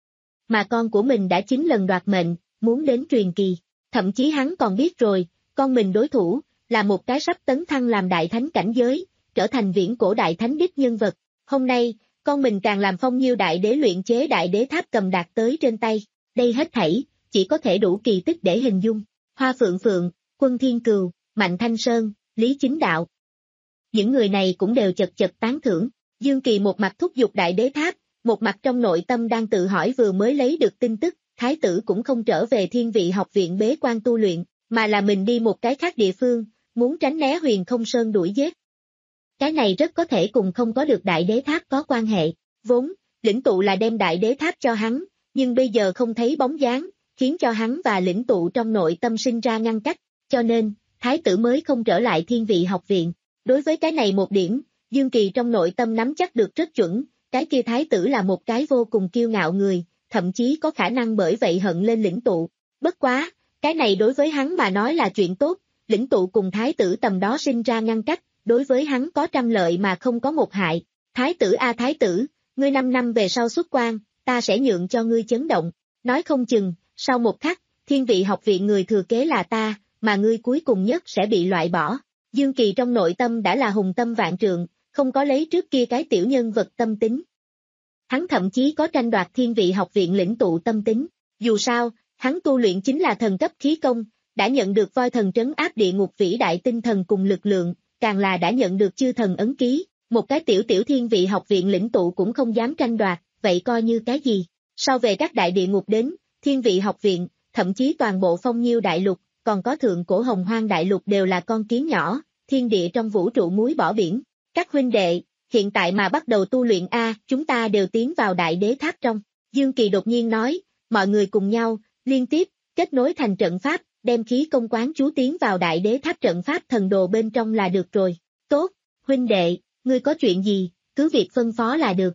Mà con của mình đã chín lần đoạt mệnh, muốn đến truyền kỳ. Thậm chí hắn còn biết rồi, con mình đối thủ, là một cái sắp tấn thăng làm đại thánh cảnh giới, trở thành viễn cổ đại thánh đích nhân vật. Hôm nay, con mình càng làm Phong Nhiêu đại đế luyện chế đại đế tháp cầm đạt tới trên tay. Đây hết thảy, chỉ có thể đủ kỳ tích để hình dung. Hoa Phượng Phượng, Quân Thiên Cừu, Mạnh Thanh Sơn, Lý Chính Đạo. Những người này cũng đều chật chật tán thưởng. Dương Kỳ một mặt thúc giục đại đế tháp, một mặt trong nội tâm đang tự hỏi vừa mới lấy được tin tức, thái tử cũng không trở về Thiên Vị học viện bế quan tu luyện, mà là mình đi một cái khác địa phương, muốn tránh né Huyền Không Sơn đuổi giết. Cái này rất có thể cùng không có được đại đế tháp có quan hệ, vốn, lĩnh tụ là đem đại đế tháp cho hắn, nhưng bây giờ không thấy bóng dáng, khiến cho hắn và lĩnh tụ trong nội tâm sinh ra ngăn cách, cho nên, thái tử mới không trở lại Thiên Vị học viện. Đối với cái này một điểm, Dương Kỳ trong nội tâm nắm chắc được rất chuẩn, cái kia thái tử là một cái vô cùng kiêu ngạo người, thậm chí có khả năng bởi vậy hận lên lĩnh tụ. Bất quá, cái này đối với hắn mà nói là chuyện tốt, lĩnh tụ cùng thái tử tầm đó sinh ra ngăn cách, đối với hắn có trăm lợi mà không có một hại. Thái tử a thái tử, ngươi năm năm về sau xuất quan, ta sẽ nhượng cho ngươi chấn động. Nói không chừng, sau một khắc, Thiên Vị học viện người thừa kế là ta, mà ngươi cuối cùng nhất sẽ bị loại bỏ. Dương Kỳ trong nội tâm đã là hùng tâm vạn trượng, không có lấy trước kia cái tiểu nhân vật tâm tính. Hắn thậm chí có tranh đoạt Thiên Vị học viện lĩnh tụ tâm tính. Dù sao, hắn tu luyện chính là thần cấp khí công, đã nhận được voi thần trấn áp địa ngục vĩ đại tinh thần cùng lực lượng, càng là đã nhận được chư thần ấn ký, một cái tiểu tiểu Thiên Vị học viện lĩnh tụ cũng không dám tranh đoạt, vậy coi như cái gì. Sau về các đại địa ngục đến, Thiên Vị học viện, thậm chí toàn bộ Phong Nhiêu đại lục, còn có thượng cổ Hồng Hoang đại lục đều là con kiến nhỏ, thiên địa trong vũ trụ muối bỏ biển. Các huynh đệ, hiện tại mà bắt đầu tu luyện A, chúng ta đều tiến vào đại đế tháp trong. Dương Kỳ đột nhiên nói, mọi người cùng nhau, liên tiếp, kết nối thành trận pháp, đem khí công quán chú tiến vào đại đế tháp trận pháp thần đồ bên trong là được rồi. Tốt, huynh đệ, ngươi có chuyện gì, cứ việc phân phó là được.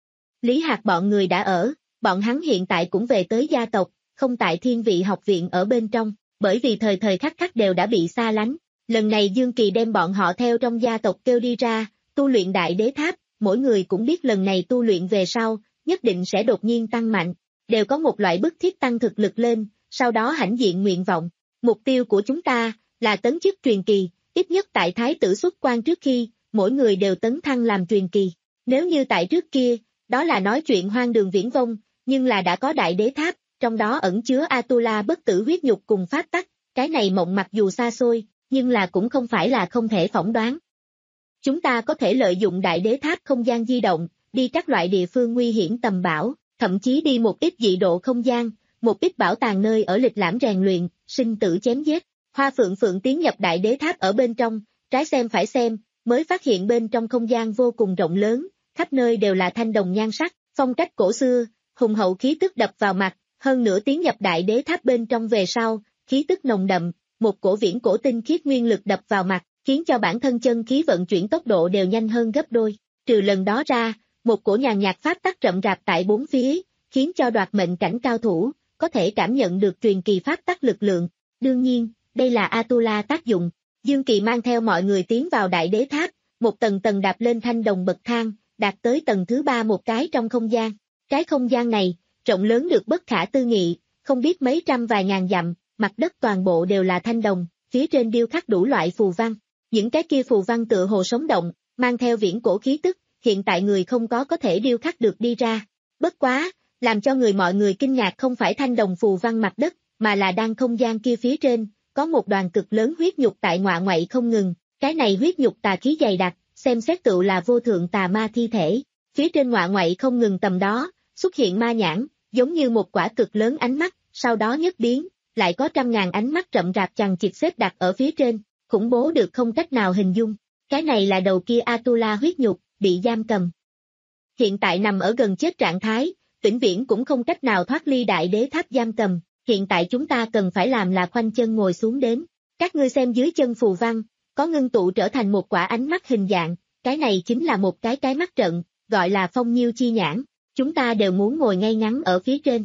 Lý Hạc bọn người đã ở, bọn hắn hiện tại cũng về tới gia tộc, không tại Thiên Vị học viện ở bên trong, bởi vì thời thời khắc khắc đều đã bị xa lánh. Lần này Dương Kỳ đem bọn họ theo trong gia tộc kêu đi ra, tu luyện đại đế tháp, mỗi người cũng biết lần này tu luyện về sau, nhất định sẽ đột nhiên tăng mạnh, đều có một loại bức thiết tăng thực lực lên, sau đó hãnh diện nguyện vọng. Mục tiêu của chúng ta, là tấn chức truyền kỳ, ít nhất tại thái tử xuất quan trước khi, mỗi người đều tấn thăng làm truyền kỳ. Nếu như tại trước kia, đó là nói chuyện hoang đường viễn vông, nhưng là đã có đại đế tháp, trong đó ẩn chứa Atula bất tử huyết nhục cùng pháp tắc, cái này mộng mặc dù xa xôi, nhưng là cũng không phải là không thể phỏng đoán. Chúng ta có thể lợi dụng đại đế tháp không gian di động, đi các loại địa phương nguy hiểm tầm bão, thậm chí đi một ít dị độ không gian, một ít bảo tàng nơi ở lịch lãm rèn luyện, sinh tử chém giết. Hoa Phượng Phượng tiến nhập đại đế tháp ở bên trong, trái xem phải xem, mới phát hiện bên trong không gian vô cùng rộng lớn, khắp nơi đều là thanh đồng nhan sắc, phong cách cổ xưa, hùng hậu khí tức đập vào mặt, hơn nữa tiến nhập đại đế tháp bên trong về sau, khí tức nồng đậm, một cổ viễn cổ tinh khiết nguyên lực đập vào mặt, khiến cho bản thân chân khí vận chuyển tốc độ đều nhanh hơn gấp đôi. Trừ lần đó ra, một cổ nhàn nhạt pháp tắc rậm rạp tại bốn phía, khiến cho đoạt mệnh cảnh cao thủ, có thể cảm nhận được truyền kỳ pháp tắc lực lượng. Đương nhiên, đây là Atula tác dụng. Dương Kỳ mang theo mọi người tiến vào đại đế tháp, một tầng tầng đạp lên thanh đồng bậc thang, đạt tới tầng thứ ba một cái trong không gian. Cái không gian này, rộng lớn được bất khả tư nghị, không biết mấy trăm vài ngàn dặm, mặt đất toàn bộ đều là thanh đồng, phía trên điêu khắc đủ loại phù văn. Những cái kia phù văn tựa hồ sống động, mang theo viễn cổ khí tức, hiện tại người không có có thể điêu khắc được đi ra. Bất quá, làm cho người mọi người kinh ngạc không phải thanh đồng phù văn mặt đất, mà là đang không gian kia phía trên, có một đoàn cực lớn huyết nhục tại ngoạ ngoại không ngừng, cái này huyết nhục tà khí dày đặc, xem xét tựu là vô thượng tà ma thi thể. Phía trên ngoạ ngoại không ngừng tầm đó, xuất hiện ma nhãn, giống như một quả cực lớn ánh mắt, sau đó nhất biến, lại có trăm ngàn ánh mắt rậm rạp chằng chịt xếp đặt ở phía trên, khủng bố được không cách nào hình dung. Cái này là đầu kia Atula huyết nhục, bị giam cầm. Hiện tại nằm ở gần chết trạng thái, vĩnh viễn cũng không cách nào thoát ly đại đế tháp giam cầm, hiện tại chúng ta cần phải làm là khoanh chân ngồi xuống đến. Các ngươi xem dưới chân phù văn, có ngưng tụ trở thành một quả ánh mắt hình dạng, cái này chính là một cái cái mắt trận, gọi là phong nhiêu chi nhãn, chúng ta đều muốn ngồi ngay ngắn ở phía trên.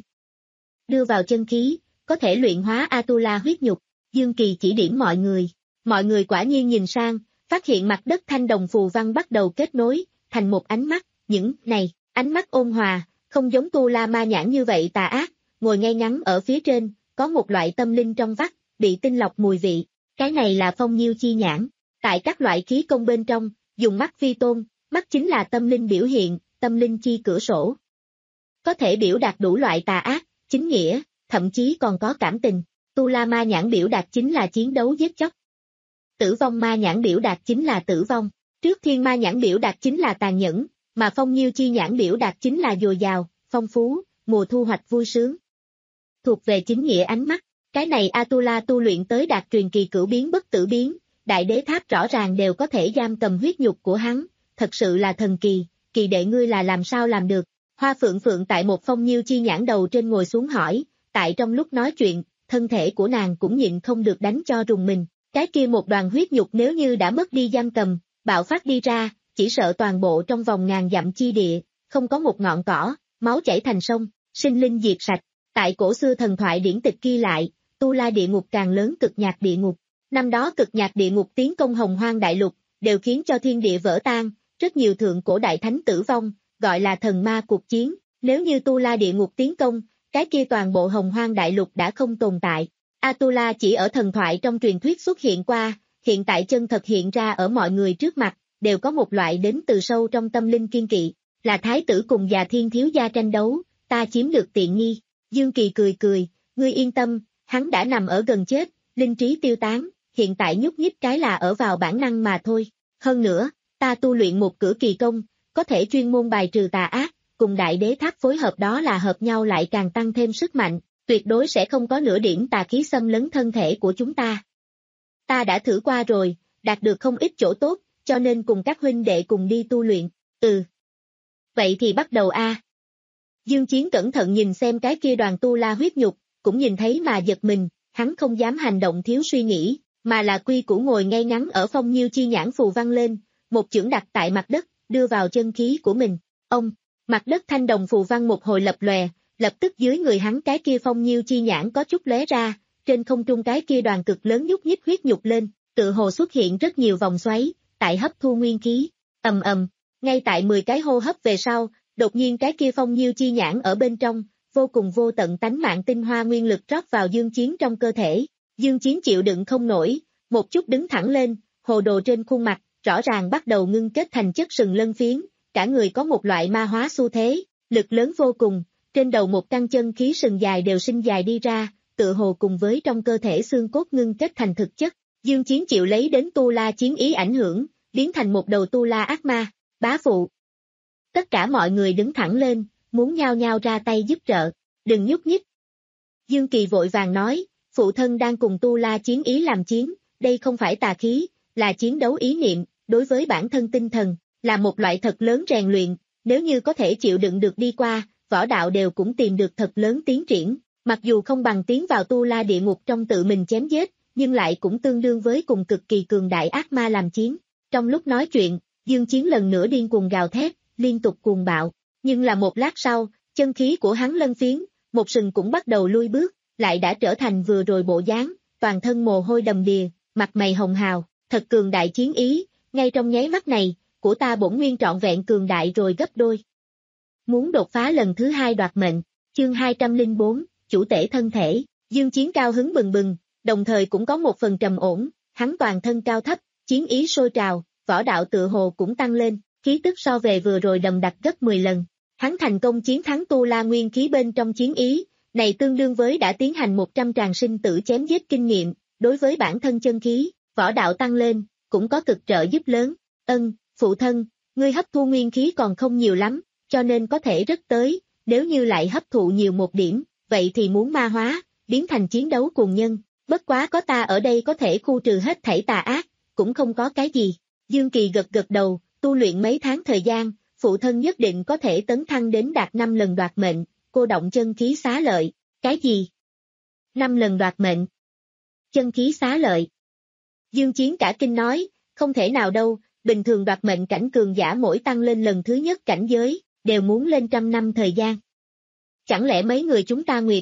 Đưa vào chân khí, có thể luyện hóa Atula huyết nhục, Dương Kỳ chỉ điểm mọi người, mọi người quả nhiên nhìn sang, phát hiện mặt đất thanh đồng phù văn bắt đầu kết nối, thành một ánh mắt, những này, ánh mắt ôn hòa, không giống tu la ma nhãn như vậy tà ác, ngồi ngay ngắn ở phía trên, có một loại tâm linh trong vắt, bị tinh lọc mùi vị, cái này là phong nhiêu chi nhãn, tại các loại khí công bên trong, dùng mắt phi tôn, mắt chính là tâm linh biểu hiện, tâm linh chi cửa sổ. Có thể biểu đạt đủ loại tà ác, chính nghĩa, thậm chí còn có cảm tình, tu la ma nhãn biểu đạt chính là chiến đấu giết chóc. Tử vong ma nhãn biểu đạt chính là tử vong, trước thiên ma nhãn biểu đạt chính là tàn nhẫn, mà phong nhiêu chi nhãn biểu đạt chính là dồi dào, phong phú, mùa thu hoạch vui sướng. Thuộc về chính nghĩa ánh mắt, cái này Atula tu luyện tới đạt truyền kỳ cửu biến bất tử biến, đại đế tháp rõ ràng đều có thể giam cầm huyết nhục của hắn, thật sự là thần kỳ, kỳ đệ ngươi là làm sao làm được. Hoa Phượng Phượng tại một phong nhiêu chi nhãn đầu trên ngồi xuống hỏi, tại trong lúc nói chuyện, thân thể của nàng cũng nhịn không được đánh cho rùng mình, cái kia một đoàn huyết nhục nếu như đã mất đi giam cầm, bạo phát đi ra, chỉ sợ toàn bộ trong vòng ngàn dặm chi địa, không có một ngọn cỏ, máu chảy thành sông, sinh linh diệt sạch. Tại cổ xưa thần thoại điển tịch ghi lại, Tu La địa ngục càng lớn cực nhạc địa ngục. Năm đó cực nhạc địa ngục tiến công Hồng Hoang đại lục, đều khiến cho thiên địa vỡ tan, rất nhiều thượng cổ đại thánh tử vong, gọi là thần ma cuộc chiến. Nếu như Tu La địa ngục tiến công, cái kia toàn bộ Hồng Hoang đại lục đã không tồn tại. Atula chỉ ở thần thoại trong truyền thuyết xuất hiện qua, hiện tại chân thật hiện ra ở mọi người trước mặt, đều có một loại đến từ sâu trong tâm linh kiên kỵ, là thái tử cùng già thiên thiếu gia tranh đấu, ta chiếm được tiện nghi. Dương Kỳ cười cười, ngươi yên tâm, hắn đã nằm ở gần chết, linh trí tiêu tán, hiện tại nhúc nhích cái là ở vào bản năng mà thôi. Hơn nữa, ta tu luyện một cửa kỳ công, có thể chuyên môn bài trừ tà ác, cùng đại đế tháp phối hợp đó là hợp nhau lại càng tăng thêm sức mạnh, tuyệt đối sẽ không có nửa điểm tà khí xâm lấn thân thể của chúng ta. Ta đã thử qua rồi, đạt được không ít chỗ tốt, cho nên cùng các huynh đệ cùng đi tu luyện, ừ. Vậy thì bắt đầu a. Dương Chiến cẩn thận nhìn xem cái kia đoàn tu la huyết nhục, cũng nhìn thấy mà giật mình, hắn không dám hành động thiếu suy nghĩ, mà là quy củ ngồi ngay ngắn ở phong nhiêu chi nhãn phù văn lên, một chưởng đặt tại mặt đất, đưa vào chân khí của mình. Ông, mặt đất thanh đồng phù văn một hồi lập lòe, lập tức dưới người hắn cái kia phong nhiêu chi nhãn có chút lóe ra, trên không trung cái kia đoàn cực lớn nhúc nhích huyết nhục lên, tự hồ xuất hiện rất nhiều vòng xoáy, tại hấp thu nguyên khí, ầm ầm, ngay tại mười cái hô hấp về sau, đột nhiên cái kia phong nhiêu chi nhãn ở bên trong, vô cùng vô tận tánh mạng tinh hoa nguyên lực rót vào Dương Chiến trong cơ thể, Dương Chiến chịu đựng không nổi, một chút đứng thẳng lên, hồ đồ trên khuôn mặt, rõ ràng bắt đầu ngưng kết thành chất sừng lân phiến, cả người có một loại ma hóa xu thế, lực lớn vô cùng, trên đầu một căn chân khí sừng dài đều sinh dài đi ra, tựa hồ cùng với trong cơ thể xương cốt ngưng kết thành thực chất, Dương Chiến chịu lấy đến tu la chiến ý ảnh hưởng, biến thành một đầu tu la ác ma, bá phụ. Tất cả mọi người đứng thẳng lên, muốn nhao nhao ra tay giúp trợ, đừng nhúc nhích. Dương Kỳ vội vàng nói, phụ thân đang cùng tu la chiến ý làm chiến, đây không phải tà khí, là chiến đấu ý niệm, đối với bản thân tinh thần, là một loại thật lớn rèn luyện, nếu như có thể chịu đựng được đi qua, võ đạo đều cũng tìm được thật lớn tiến triển, mặc dù không bằng tiến vào tu la địa ngục trong tự mình chém giết, nhưng lại cũng tương đương với cùng cực kỳ cường đại ác ma làm chiến. Trong lúc nói chuyện, Dương Chiến lần nữa điên cuồng gào thét, liên tục cuồng bạo, nhưng là một lát sau, chân khí của hắn lân phiến, một sừng cũng bắt đầu lui bước, lại đã trở thành vừa rồi bộ dáng, toàn thân mồ hôi đầm đìa, mặt mày hồng hào, thật cường đại chiến ý, ngay trong nháy mắt này, của ta bổn nguyên trọn vẹn cường đại rồi gấp đôi. Muốn đột phá lần thứ hai đoạt mệnh, chương hai trăm lẻ bốn, chủ tể thân thể, Dương Chiến cao hứng bừng bừng, đồng thời cũng có một phần trầm ổn, hắn toàn thân cao thấp, chiến ý sôi trào, võ đạo tựa hồ cũng tăng lên, khí tức so về vừa rồi đậm đặc gấp mười lần. Hắn thành công chiến thắng tu la nguyên khí bên trong chiến ý, này tương đương với đã tiến hành một trăm tràng sinh tử chém giết kinh nghiệm, đối với bản thân chân khí, võ đạo tăng lên, cũng có cực trợ giúp lớn. Ân, phụ thân, ngươi hấp thu nguyên khí còn không nhiều lắm, cho nên có thể rất tới, nếu như lại hấp thụ nhiều một điểm, vậy thì muốn ma hóa, biến thành chiến đấu cùng nhân, bất quá có ta ở đây có thể khu trừ hết thảy tà ác, cũng không có cái gì. Dương Kỳ gật gật đầu, tu luyện mấy tháng thời gian, phụ thân nhất định có thể tấn thăng đến đạt năm lần đoạt mệnh, cô động chân khí xá lợi, cái gì? năm lần đoạt mệnh. Chân khí xá lợi. Dương Chiến cả kinh nói, không thể nào đâu, bình thường đoạt mệnh cảnh cường giả mỗi tăng lên lần thứ nhất cảnh giới, đều muốn lên trăm năm thời gian. Chẳng lẽ mấy người chúng ta nguyệt?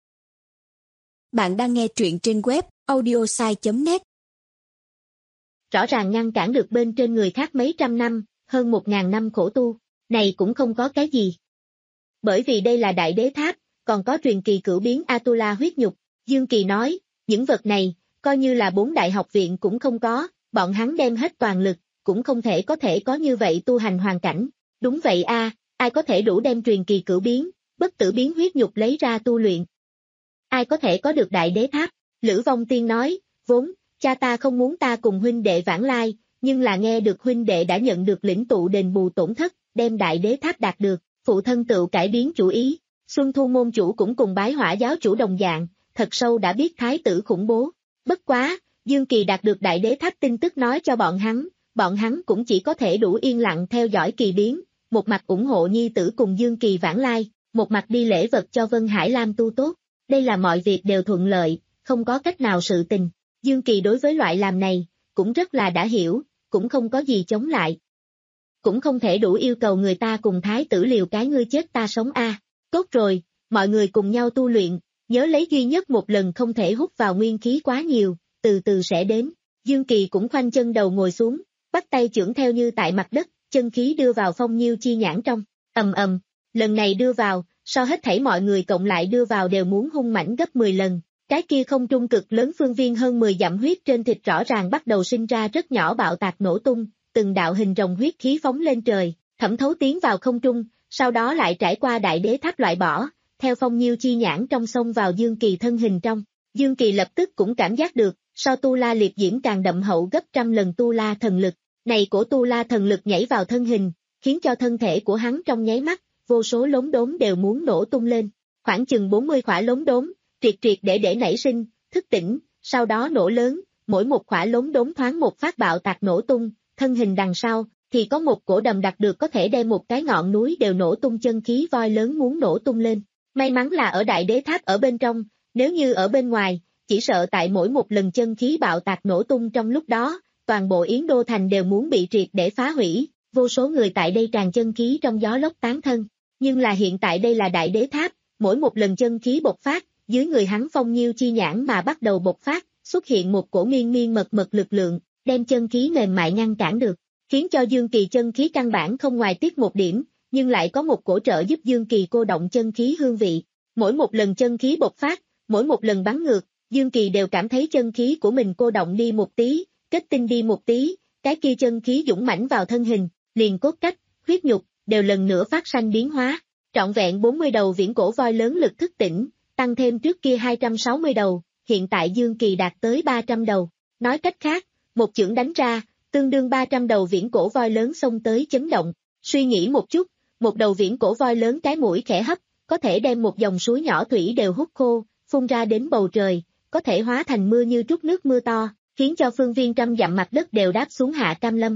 Bạn đang nghe truyện trên web audiosai chấm net. rõ ràng ngăn cản được bên trên người khác mấy trăm năm, hơn một ngàn năm khổ tu, này cũng không có cái gì. Bởi vì đây là đại đế tháp, còn có truyền kỳ cửu biến Atula huyết nhục, Dương Kỳ nói, những vật này, coi như là bốn đại học viện cũng không có, bọn hắn đem hết toàn lực, cũng không thể có thể có như vậy tu hành hoàn cảnh. Đúng vậy a, ai có thể đủ đem truyền kỳ cửu biến, bất tử biến huyết nhục lấy ra tu luyện? Ai có thể có được đại đế tháp? Lữ Vong Tiên nói, vốn, cha ta không muốn ta cùng huynh đệ vãng lai, nhưng là nghe được huynh đệ đã nhận được lĩnh tụ đền bù tổn thất, đem đại đế tháp đạt được, phụ thân tự cải biến chủ ý. Xuân Thu môn chủ cũng cùng bái hỏa giáo chủ đồng dạng, thật sâu đã biết thái tử khủng bố. Bất quá, Dương Kỳ đạt được đại đế tháp tin tức nói cho bọn hắn, bọn hắn cũng chỉ có thể đủ yên lặng theo dõi kỳ biến, một mặt ủng hộ nhi tử cùng Dương Kỳ vãng lai, một mặt đi lễ vật cho Vân Hải Lam tu tốt. Đây là mọi việc đều thuận lợi, không có cách nào sự tình. Dương Kỳ đối với loại làm này, cũng rất là đã hiểu, cũng không có gì chống lại. Cũng không thể đủ yêu cầu người ta cùng thái tử liều cái ngươi chết ta sống a. Tốt rồi, mọi người cùng nhau tu luyện, nhớ lấy duy nhất một lần không thể hút vào nguyên khí quá nhiều, từ từ sẽ đến. Dương Kỳ cũng khoanh chân đầu ngồi xuống, bắt tay chưởng theo như tại mặt đất, chân khí đưa vào phong nhiêu chi nhãn trong, ầm ầm, lần này đưa vào, so hết thảy mọi người cộng lại đưa vào đều muốn hung mãnh gấp mười lần. Cái kia không trung cực lớn phương viên hơn mười dặm huyết trên thịt rõ ràng bắt đầu sinh ra rất nhỏ bạo tạc nổ tung, từng đạo hình rồng huyết khí phóng lên trời, thẩm thấu tiến vào không trung, sau đó lại trải qua đại đế tháp loại bỏ, theo phong nhiêu chi nhãn trong sông vào Dương Kỳ thân hình trong. Dương Kỳ lập tức cũng cảm giác được, so tu la liệt diễm càng đậm hậu gấp trăm lần tu la thần lực, này của tu la thần lực nhảy vào thân hình, khiến cho thân thể của hắn trong nháy mắt, vô số lốm đốm đều muốn nổ tung lên, khoảng chừng bốn mươi khỏa lốm đốm, triệt triệt để để nảy sinh, thức tỉnh, sau đó nổ lớn, mỗi một khỏa lốm đốm thoáng một phát bạo tạc nổ tung, thân hình đằng sau, thì có một cổ đầm đặc được có thể đem một cái ngọn núi đều nổ tung chân khí voi lớn muốn nổ tung lên. May mắn là ở đại đế tháp ở bên trong, nếu như ở bên ngoài, chỉ sợ tại mỗi một lần chân khí bạo tạc nổ tung trong lúc đó, toàn bộ Yến Đô Thành đều muốn bị triệt để phá hủy, vô số người tại đây tràn chân khí trong gió lốc tán thân. Nhưng là hiện tại đây là đại đế tháp, mỗi một lần chân khí bộc phát, dưới người hắn phong nhiêu chi nhãn mà bắt đầu bộc phát, xuất hiện một cổ miên miên mật mật lực lượng, đem chân khí mềm mại ngăn cản được, khiến cho Dương Kỳ chân khí căn bản không ngoài tiết một điểm, nhưng lại có một cổ trợ giúp Dương Kỳ cô động chân khí hương vị. Mỗi một lần chân khí bộc phát, mỗi một lần bắn ngược, Dương Kỳ đều cảm thấy chân khí của mình cô động đi một tí, kết tinh đi một tí, cái kia chân khí dũng mãnh vào thân hình, liền cốt cách, huyết nhục, đều lần nữa phát sanh biến hóa. Trọn vẹn bốn mươi đầu viễn cổ voi lớn lực thức tỉnh, tăng thêm trước kia hai trăm sáu mươi đầu, hiện tại Dương Kỳ đạt tới ba trăm đầu. Nói cách khác, một chưởng đánh ra, tương đương ba trăm đầu viễn cổ voi lớn xông tới chấn động. Suy nghĩ một chút, một đầu viễn cổ voi lớn cái mũi khẽ hấp, có thể đem một dòng suối nhỏ thủy đều hút khô, phun ra đến bầu trời, có thể hóa thành mưa như trút nước mưa to, khiến cho phương viên trăm dặm mặt đất đều đáp xuống hạ cam lâm.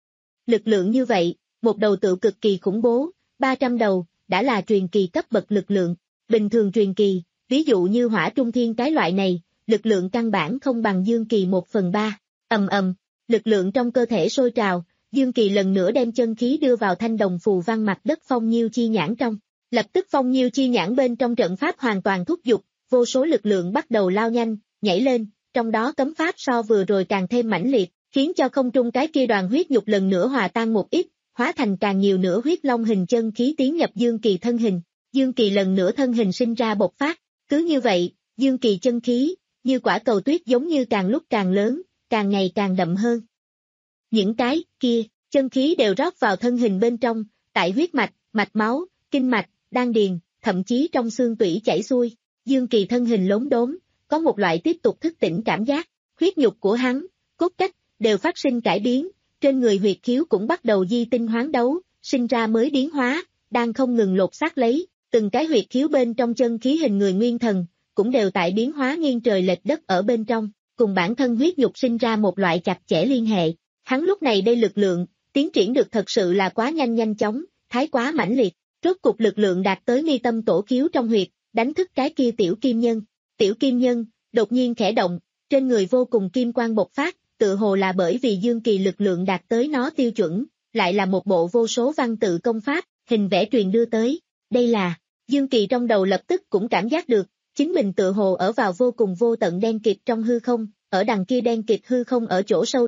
Lực lượng như vậy, một đầu tự cực kỳ khủng bố, ba trăm đầu, đã là truyền kỳ cấp bậc lực lượng. Bình thường truyền kỳ, ví dụ như Hỏa Trung Thiên cái loại này, lực lượng căn bản không bằng Dương Kỳ một phần ba. Ầm ầm, lực lượng trong cơ thể sôi trào, Dương Kỳ lần nữa đem chân khí đưa vào thanh đồng phù văn mặt đất phong nhiêu chi nhãn trong. Lập tức phong nhiêu chi nhãn bên trong trận pháp hoàn toàn thúc giục, vô số lực lượng bắt đầu lao nhanh, nhảy lên, trong đó cấm pháp so vừa rồi càng thêm mãnh liệt, khiến cho không trung cái kia đoàn huyết nhục lần nữa hòa tan một ít, hóa thành càng nhiều nữa huyết long hình chân khí tiến nhập Dương Kỳ thân hình. Dương Kỳ lần nữa thân hình sinh ra bộc phát, cứ như vậy, Dương Kỳ chân khí, như quả cầu tuyết giống như càng lúc càng lớn, càng ngày càng đậm hơn. Những cái kia, chân khí đều rót vào thân hình bên trong, tại huyết mạch, mạch máu, kinh mạch, đan điền, thậm chí trong xương tủy chảy xuôi. Dương Kỳ thân hình lốm đốm, có một loại tiếp tục thức tỉnh cảm giác, huyết nhục của hắn, cốt cách, đều phát sinh cải biến, trên người huyệt khiếu cũng bắt đầu di tinh hoán đấu, sinh ra mới biến hóa, đang không ngừng lột xác lấy, từng cái huyệt khiếu bên trong chân khí hình người nguyên thần, cũng đều tại biến hóa nghiêng trời lệch đất ở bên trong, cùng bản thân huyết nhục sinh ra một loại chặt chẽ liên hệ. Hắn lúc này đây lực lượng, tiến triển được thật sự là quá nhanh nhanh chóng, thái quá mãnh liệt, rốt cục lực lượng đạt tới mi tâm tổ khiếu trong huyệt, đánh thức cái kia tiểu kim nhân. Tiểu kim nhân, đột nhiên khẽ động, trên người vô cùng kim quang bộc phát, tự hồ là bởi vì Dương Kỳ lực lượng đạt tới nó tiêu chuẩn, lại là một bộ vô số văn tự công pháp, hình vẽ truyền đưa tới. Đây là, Dương Kỳ trong đầu lập tức cũng cảm giác được, chính mình tự hồ ở vào vô cùng vô tận đen kịt trong hư không, ở đằng kia đen kịt hư không ở chỗ sâu trong,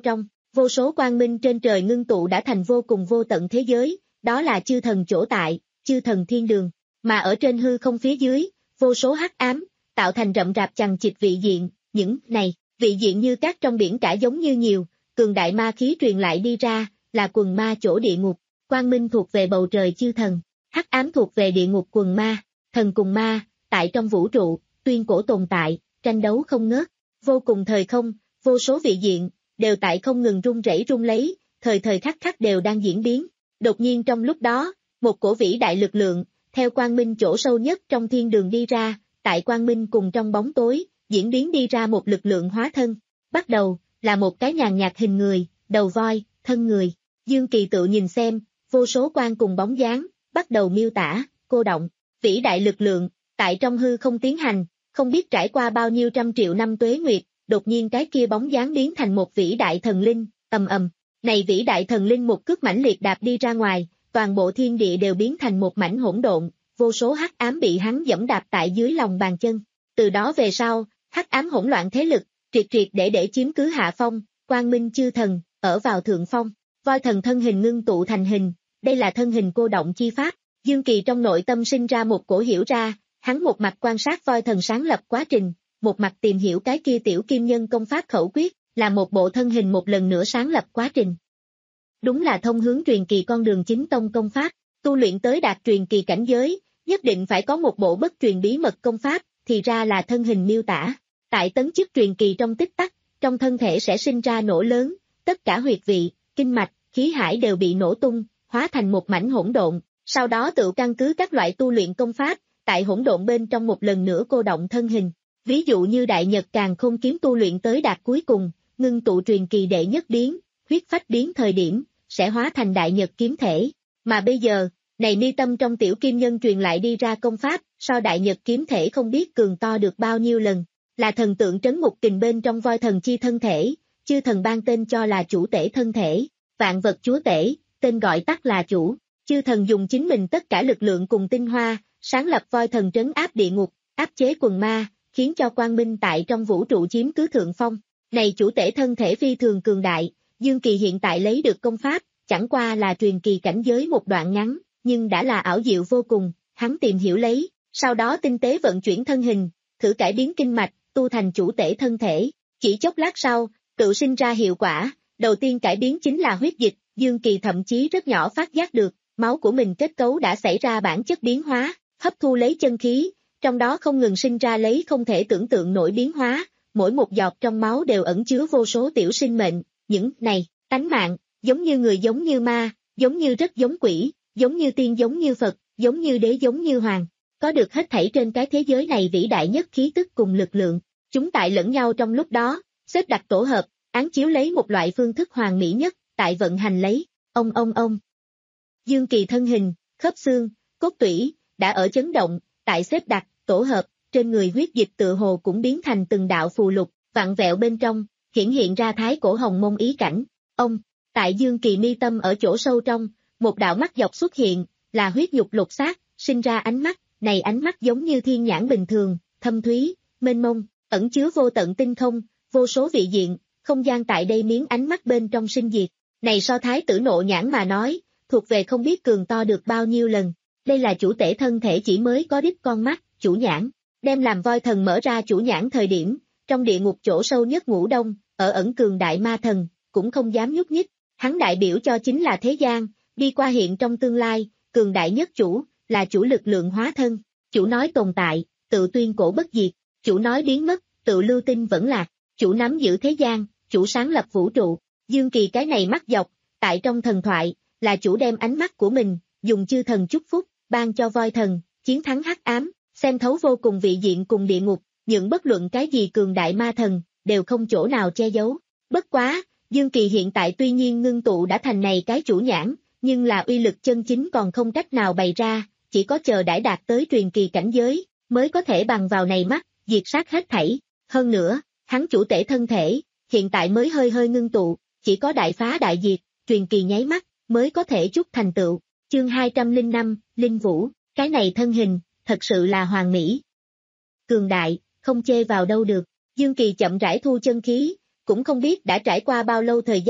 Vô số quang minh trên trời ngưng tụ đã thành vô cùng vô tận thế giới, đó là chư thần chỗ tại, chư thần thiên đường, mà ở trên hư không phía dưới, vô số hắc ám, tạo thành rậm rạp chằng chịt vị diện, những này, vị diện như cát trong biển cả giống như nhiều, cường đại ma khí truyền lại đi ra, là quần ma chỗ địa ngục, quang minh thuộc về bầu trời chư thần, hắc ám thuộc về địa ngục quần ma, thần cùng ma, tại trong vũ trụ, tuyên cổ tồn tại, tranh đấu không ngớt, vô cùng thời không, vô số vị diện, đều tại không ngừng rung rẩy rung lấy, thời thời khắc khắc đều đang diễn biến. Đột nhiên trong lúc đó, một cổ vĩ đại lực lượng, theo quang minh chỗ sâu nhất trong thiên đường đi ra, tại quang minh cùng trong bóng tối, diễn biến đi ra một lực lượng hóa thân. Bắt đầu, là một cái nhàn nhạt hình người, đầu voi, thân người. Dương Kỳ tự nhìn xem, vô số quang cùng bóng dáng, bắt đầu miêu tả, cô động, vĩ đại lực lượng, tại trong hư không tiến hành, không biết trải qua bao nhiêu trăm triệu năm tuế nguyệt, đột nhiên cái kia bóng dáng biến thành một vĩ đại thần linh, ầm ầm. Này vĩ đại thần linh một cước mãnh liệt đạp đi ra ngoài, toàn bộ thiên địa đều biến thành một mảnh hỗn độn, vô số hắc ám bị hắn dẫm đạp tại dưới lòng bàn chân. Từ đó về sau, hắc ám hỗn loạn thế lực, triệt triệt để để chiếm cứ hạ phong, quang minh chư thần, ở vào thượng phong. Voi thần thân hình ngưng tụ thành hình, đây là thân hình cô động chi pháp. Dương Kỳ trong nội tâm sinh ra một cổ hiểu ra, hắn một mặt quan sát voi thần sáng lập quá trình, một mặt tìm hiểu cái kia tiểu kim nhân công pháp khẩu quyết, là một bộ thân hình một lần nữa sáng lập quá trình. Đúng là thông hướng truyền kỳ con đường chính tông công pháp, tu luyện tới đạt truyền kỳ cảnh giới, nhất định phải có một bộ bất truyền bí mật công pháp, thì ra là thân hình miêu tả. Tại tấn chức truyền kỳ trong tích tắc, trong thân thể sẽ sinh ra nổ lớn, tất cả huyệt vị, kinh mạch, khí hải đều bị nổ tung, hóa thành một mảnh hỗn độn, sau đó tự căn cứ các loại tu luyện công pháp, tại hỗn độn bên trong một lần nữa cô động thân hình. Ví dụ như Đại Nhật Càn Khôn kiếm tu luyện tới đạt cuối cùng, ngưng tụ truyền kỳ đệ nhất biến, huyết phách biến thời điểm, sẽ hóa thành Đại Nhật kiếm thể. Mà bây giờ, này mi tâm trong tiểu kim nhân truyền lại đi ra công pháp, so Đại Nhật kiếm thể không biết cường to được bao nhiêu lần, là thần tượng trấn ngục kình bên trong voi thần chi thân thể, chư thần ban tên cho là chủ tể thân thể, vạn vật chúa tể, tên gọi tắt là chủ, chư thần dùng chính mình tất cả lực lượng cùng tinh hoa, sáng lập voi thần trấn áp địa ngục, áp chế quần ma, khiến cho quang minh tại trong vũ trụ chiếm cứ thượng phong. Này chủ tể thân thể phi thường cường đại, Dương Kỳ hiện tại lấy được công pháp, chẳng qua là truyền kỳ cảnh giới một đoạn ngắn, nhưng đã là ảo diệu vô cùng, hắn tìm hiểu lấy, sau đó tinh tế vận chuyển thân hình, thử cải biến kinh mạch, tu thành chủ tể thân thể. Chỉ chốc lát sau, tự sinh ra hiệu quả, đầu tiên cải biến chính là huyết dịch, Dương Kỳ thậm chí rất nhỏ phát giác được, máu của mình kết cấu đã xảy ra bản chất biến hóa, hấp thu lấy chân khí, trong đó không ngừng sinh ra lấy không thể tưởng tượng nổi biến hóa, mỗi một giọt trong máu đều ẩn chứa vô số tiểu sinh mệnh, những này, tánh mạng, giống như người giống như ma, giống như rất giống quỷ, giống như tiên giống như Phật, giống như đế giống như hoàng, có được hết thảy trên cái thế giới này vĩ đại nhất khí tức cùng lực lượng, chúng tại lẫn nhau trong lúc đó, xếp đặt tổ hợp, án chiếu lấy một loại phương thức hoàn mỹ nhất, tại vận hành lấy, ông ông ông. Dương Kỳ thân hình, khớp xương, cốt tủy, đã ở chấn động, tại xếp đặt, tổ hợp, trên người huyết dịch tự hồ cũng biến thành từng đạo phù lục, vặn vẹo bên trong, hiển hiện ra thái cổ hồng môn ý cảnh. Ông, tại Dương Kỳ mi tâm ở chỗ sâu trong, một đạo mắt dọc xuất hiện, là huyết nhục lột xác, sinh ra ánh mắt, này ánh mắt giống như thiên nhãn bình thường, thâm thúy, mênh mông, ẩn chứa vô tận tinh không, vô số vị diện, không gian tại đây miếng ánh mắt bên trong sinh diệt. Này so thái tử nộ nhãn mà nói, thuộc về không biết cường to được bao nhiêu lần. Đây là chủ tể thân thể chỉ mới có đích con mắt, chủ nhãn, đem làm voi thần mở ra chủ nhãn thời điểm, trong địa ngục chỗ sâu nhất ngũ đông, ở ẩn cường đại ma thần, cũng không dám nhúc nhích, hắn đại biểu cho chính là thế gian, đi qua hiện trong tương lai, cường đại nhất chủ, là chủ lực lượng hóa thân, chủ nói tồn tại, tự tuyên cổ bất diệt, chủ nói biến mất, tự lưu tinh vẫn lạc, chủ nắm giữ thế gian, chủ sáng lập vũ trụ. Dương Kỳ cái này mắt dọc, tại trong thần thoại, là chủ đem ánh mắt của mình, dùng chư thần chúc phúc, ban cho voi thần, chiến thắng hắc ám, xem thấu vô cùng vị diện cùng địa ngục, những bất luận cái gì cường đại ma thần, đều không chỗ nào che giấu. Bất quá, Dương Kỳ hiện tại tuy nhiên ngưng tụ đã thành này cái chủ nhãn, nhưng là uy lực chân chính còn không cách nào bày ra, chỉ có chờ đãi đạt tới truyền kỳ cảnh giới, mới có thể bằng vào này mắt, diệt sát hết thảy. Hơn nữa, hắn chủ tể thân thể, hiện tại mới hơi hơi ngưng tụ, chỉ có đại phá đại diệt, truyền kỳ nháy mắt, mới có thể chút thành tựu. Chương hai trăm lẻ năm, Linh Vũ, cái này thân hình, thật sự là hoàn mỹ. Cường đại, không chê vào đâu được. Dương Kỳ chậm rãi thu chân khí, cũng không biết đã trải qua bao lâu thời gian,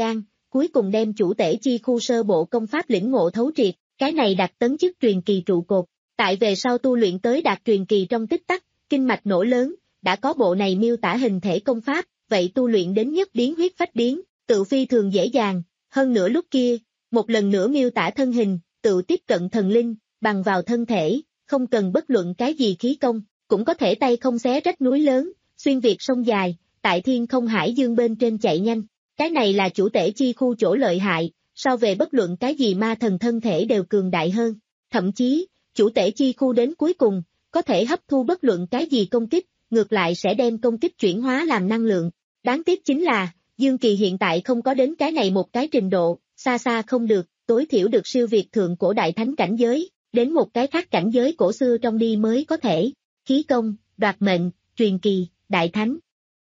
cuối cùng đem chủ tể chi khu sơ bộ công pháp lĩnh ngộ thấu triệt, cái này đạt tấn chức truyền kỳ trụ cột. Tại về sau tu luyện tới đạt truyền kỳ trong tích tắc, kinh mạch nổ lớn, đã có bộ này miêu tả hình thể công pháp, vậy tu luyện đến nhất biến huyết phách biến, tự phi thường dễ dàng, hơn nữa lúc kia, một lần nữa miêu tả thân hình, tự tiếp cận thần linh, bằng vào thân thể, không cần bất luận cái gì khí công, cũng có thể tay không xé rách núi lớn, xuyên việt sông dài, tại thiên không hải dương bên trên chạy nhanh. Cái này là chủ tể chi khu chỗ lợi hại, so về bất luận cái gì ma thần thân thể đều cường đại hơn. Thậm chí, chủ tể chi khu đến cuối cùng, có thể hấp thu bất luận cái gì công kích, ngược lại sẽ đem công kích chuyển hóa làm năng lượng. Đáng tiếc chính là, Dương Kỳ hiện tại không có đến cái này một cái trình độ, xa xa không được, tối thiểu được siêu việt thượng cổ đại thánh cảnh giới, đến một cái khác cảnh giới cổ xưa trong đi mới có thể. Khí công, đoạt mệnh, truyền kỳ, đại thánh.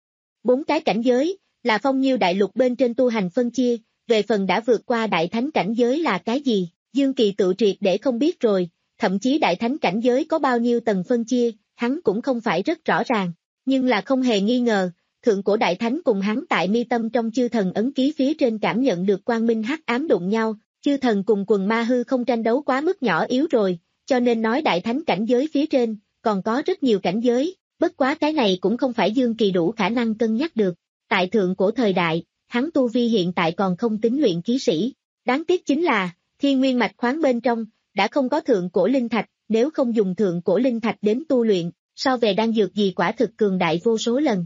Bốn cái cảnh giới, là phong nhiêu đại lục bên trên tu hành phân chia, về phần đã vượt qua đại thánh cảnh giới là cái gì, Dương Kỳ tự triệt để không biết rồi, thậm chí đại thánh cảnh giới có bao nhiêu tầng phân chia, hắn cũng không phải rất rõ ràng, nhưng là không hề nghi ngờ, thượng cổ đại thánh cùng hắn tại mi tâm trong chư thần ấn ký phía trên cảm nhận được quang minh hắc ám đụng nhau, chư thần cùng quần ma hư không tranh đấu quá mức nhỏ yếu rồi, cho nên nói đại thánh cảnh giới phía trên, còn có rất nhiều cảnh giới, bất quá cái này cũng không phải Dương Kỳ đủ khả năng cân nhắc được. Tại thượng cổ thời đại, hắn tu vi hiện tại còn không tính luyện khí sĩ. Đáng tiếc chính là, thiên nguyên mạch khoáng bên trong, đã không có thượng cổ linh thạch, nếu không dùng thượng cổ linh thạch đến tu luyện, so về đan dược gì quả thực cường đại vô số lần.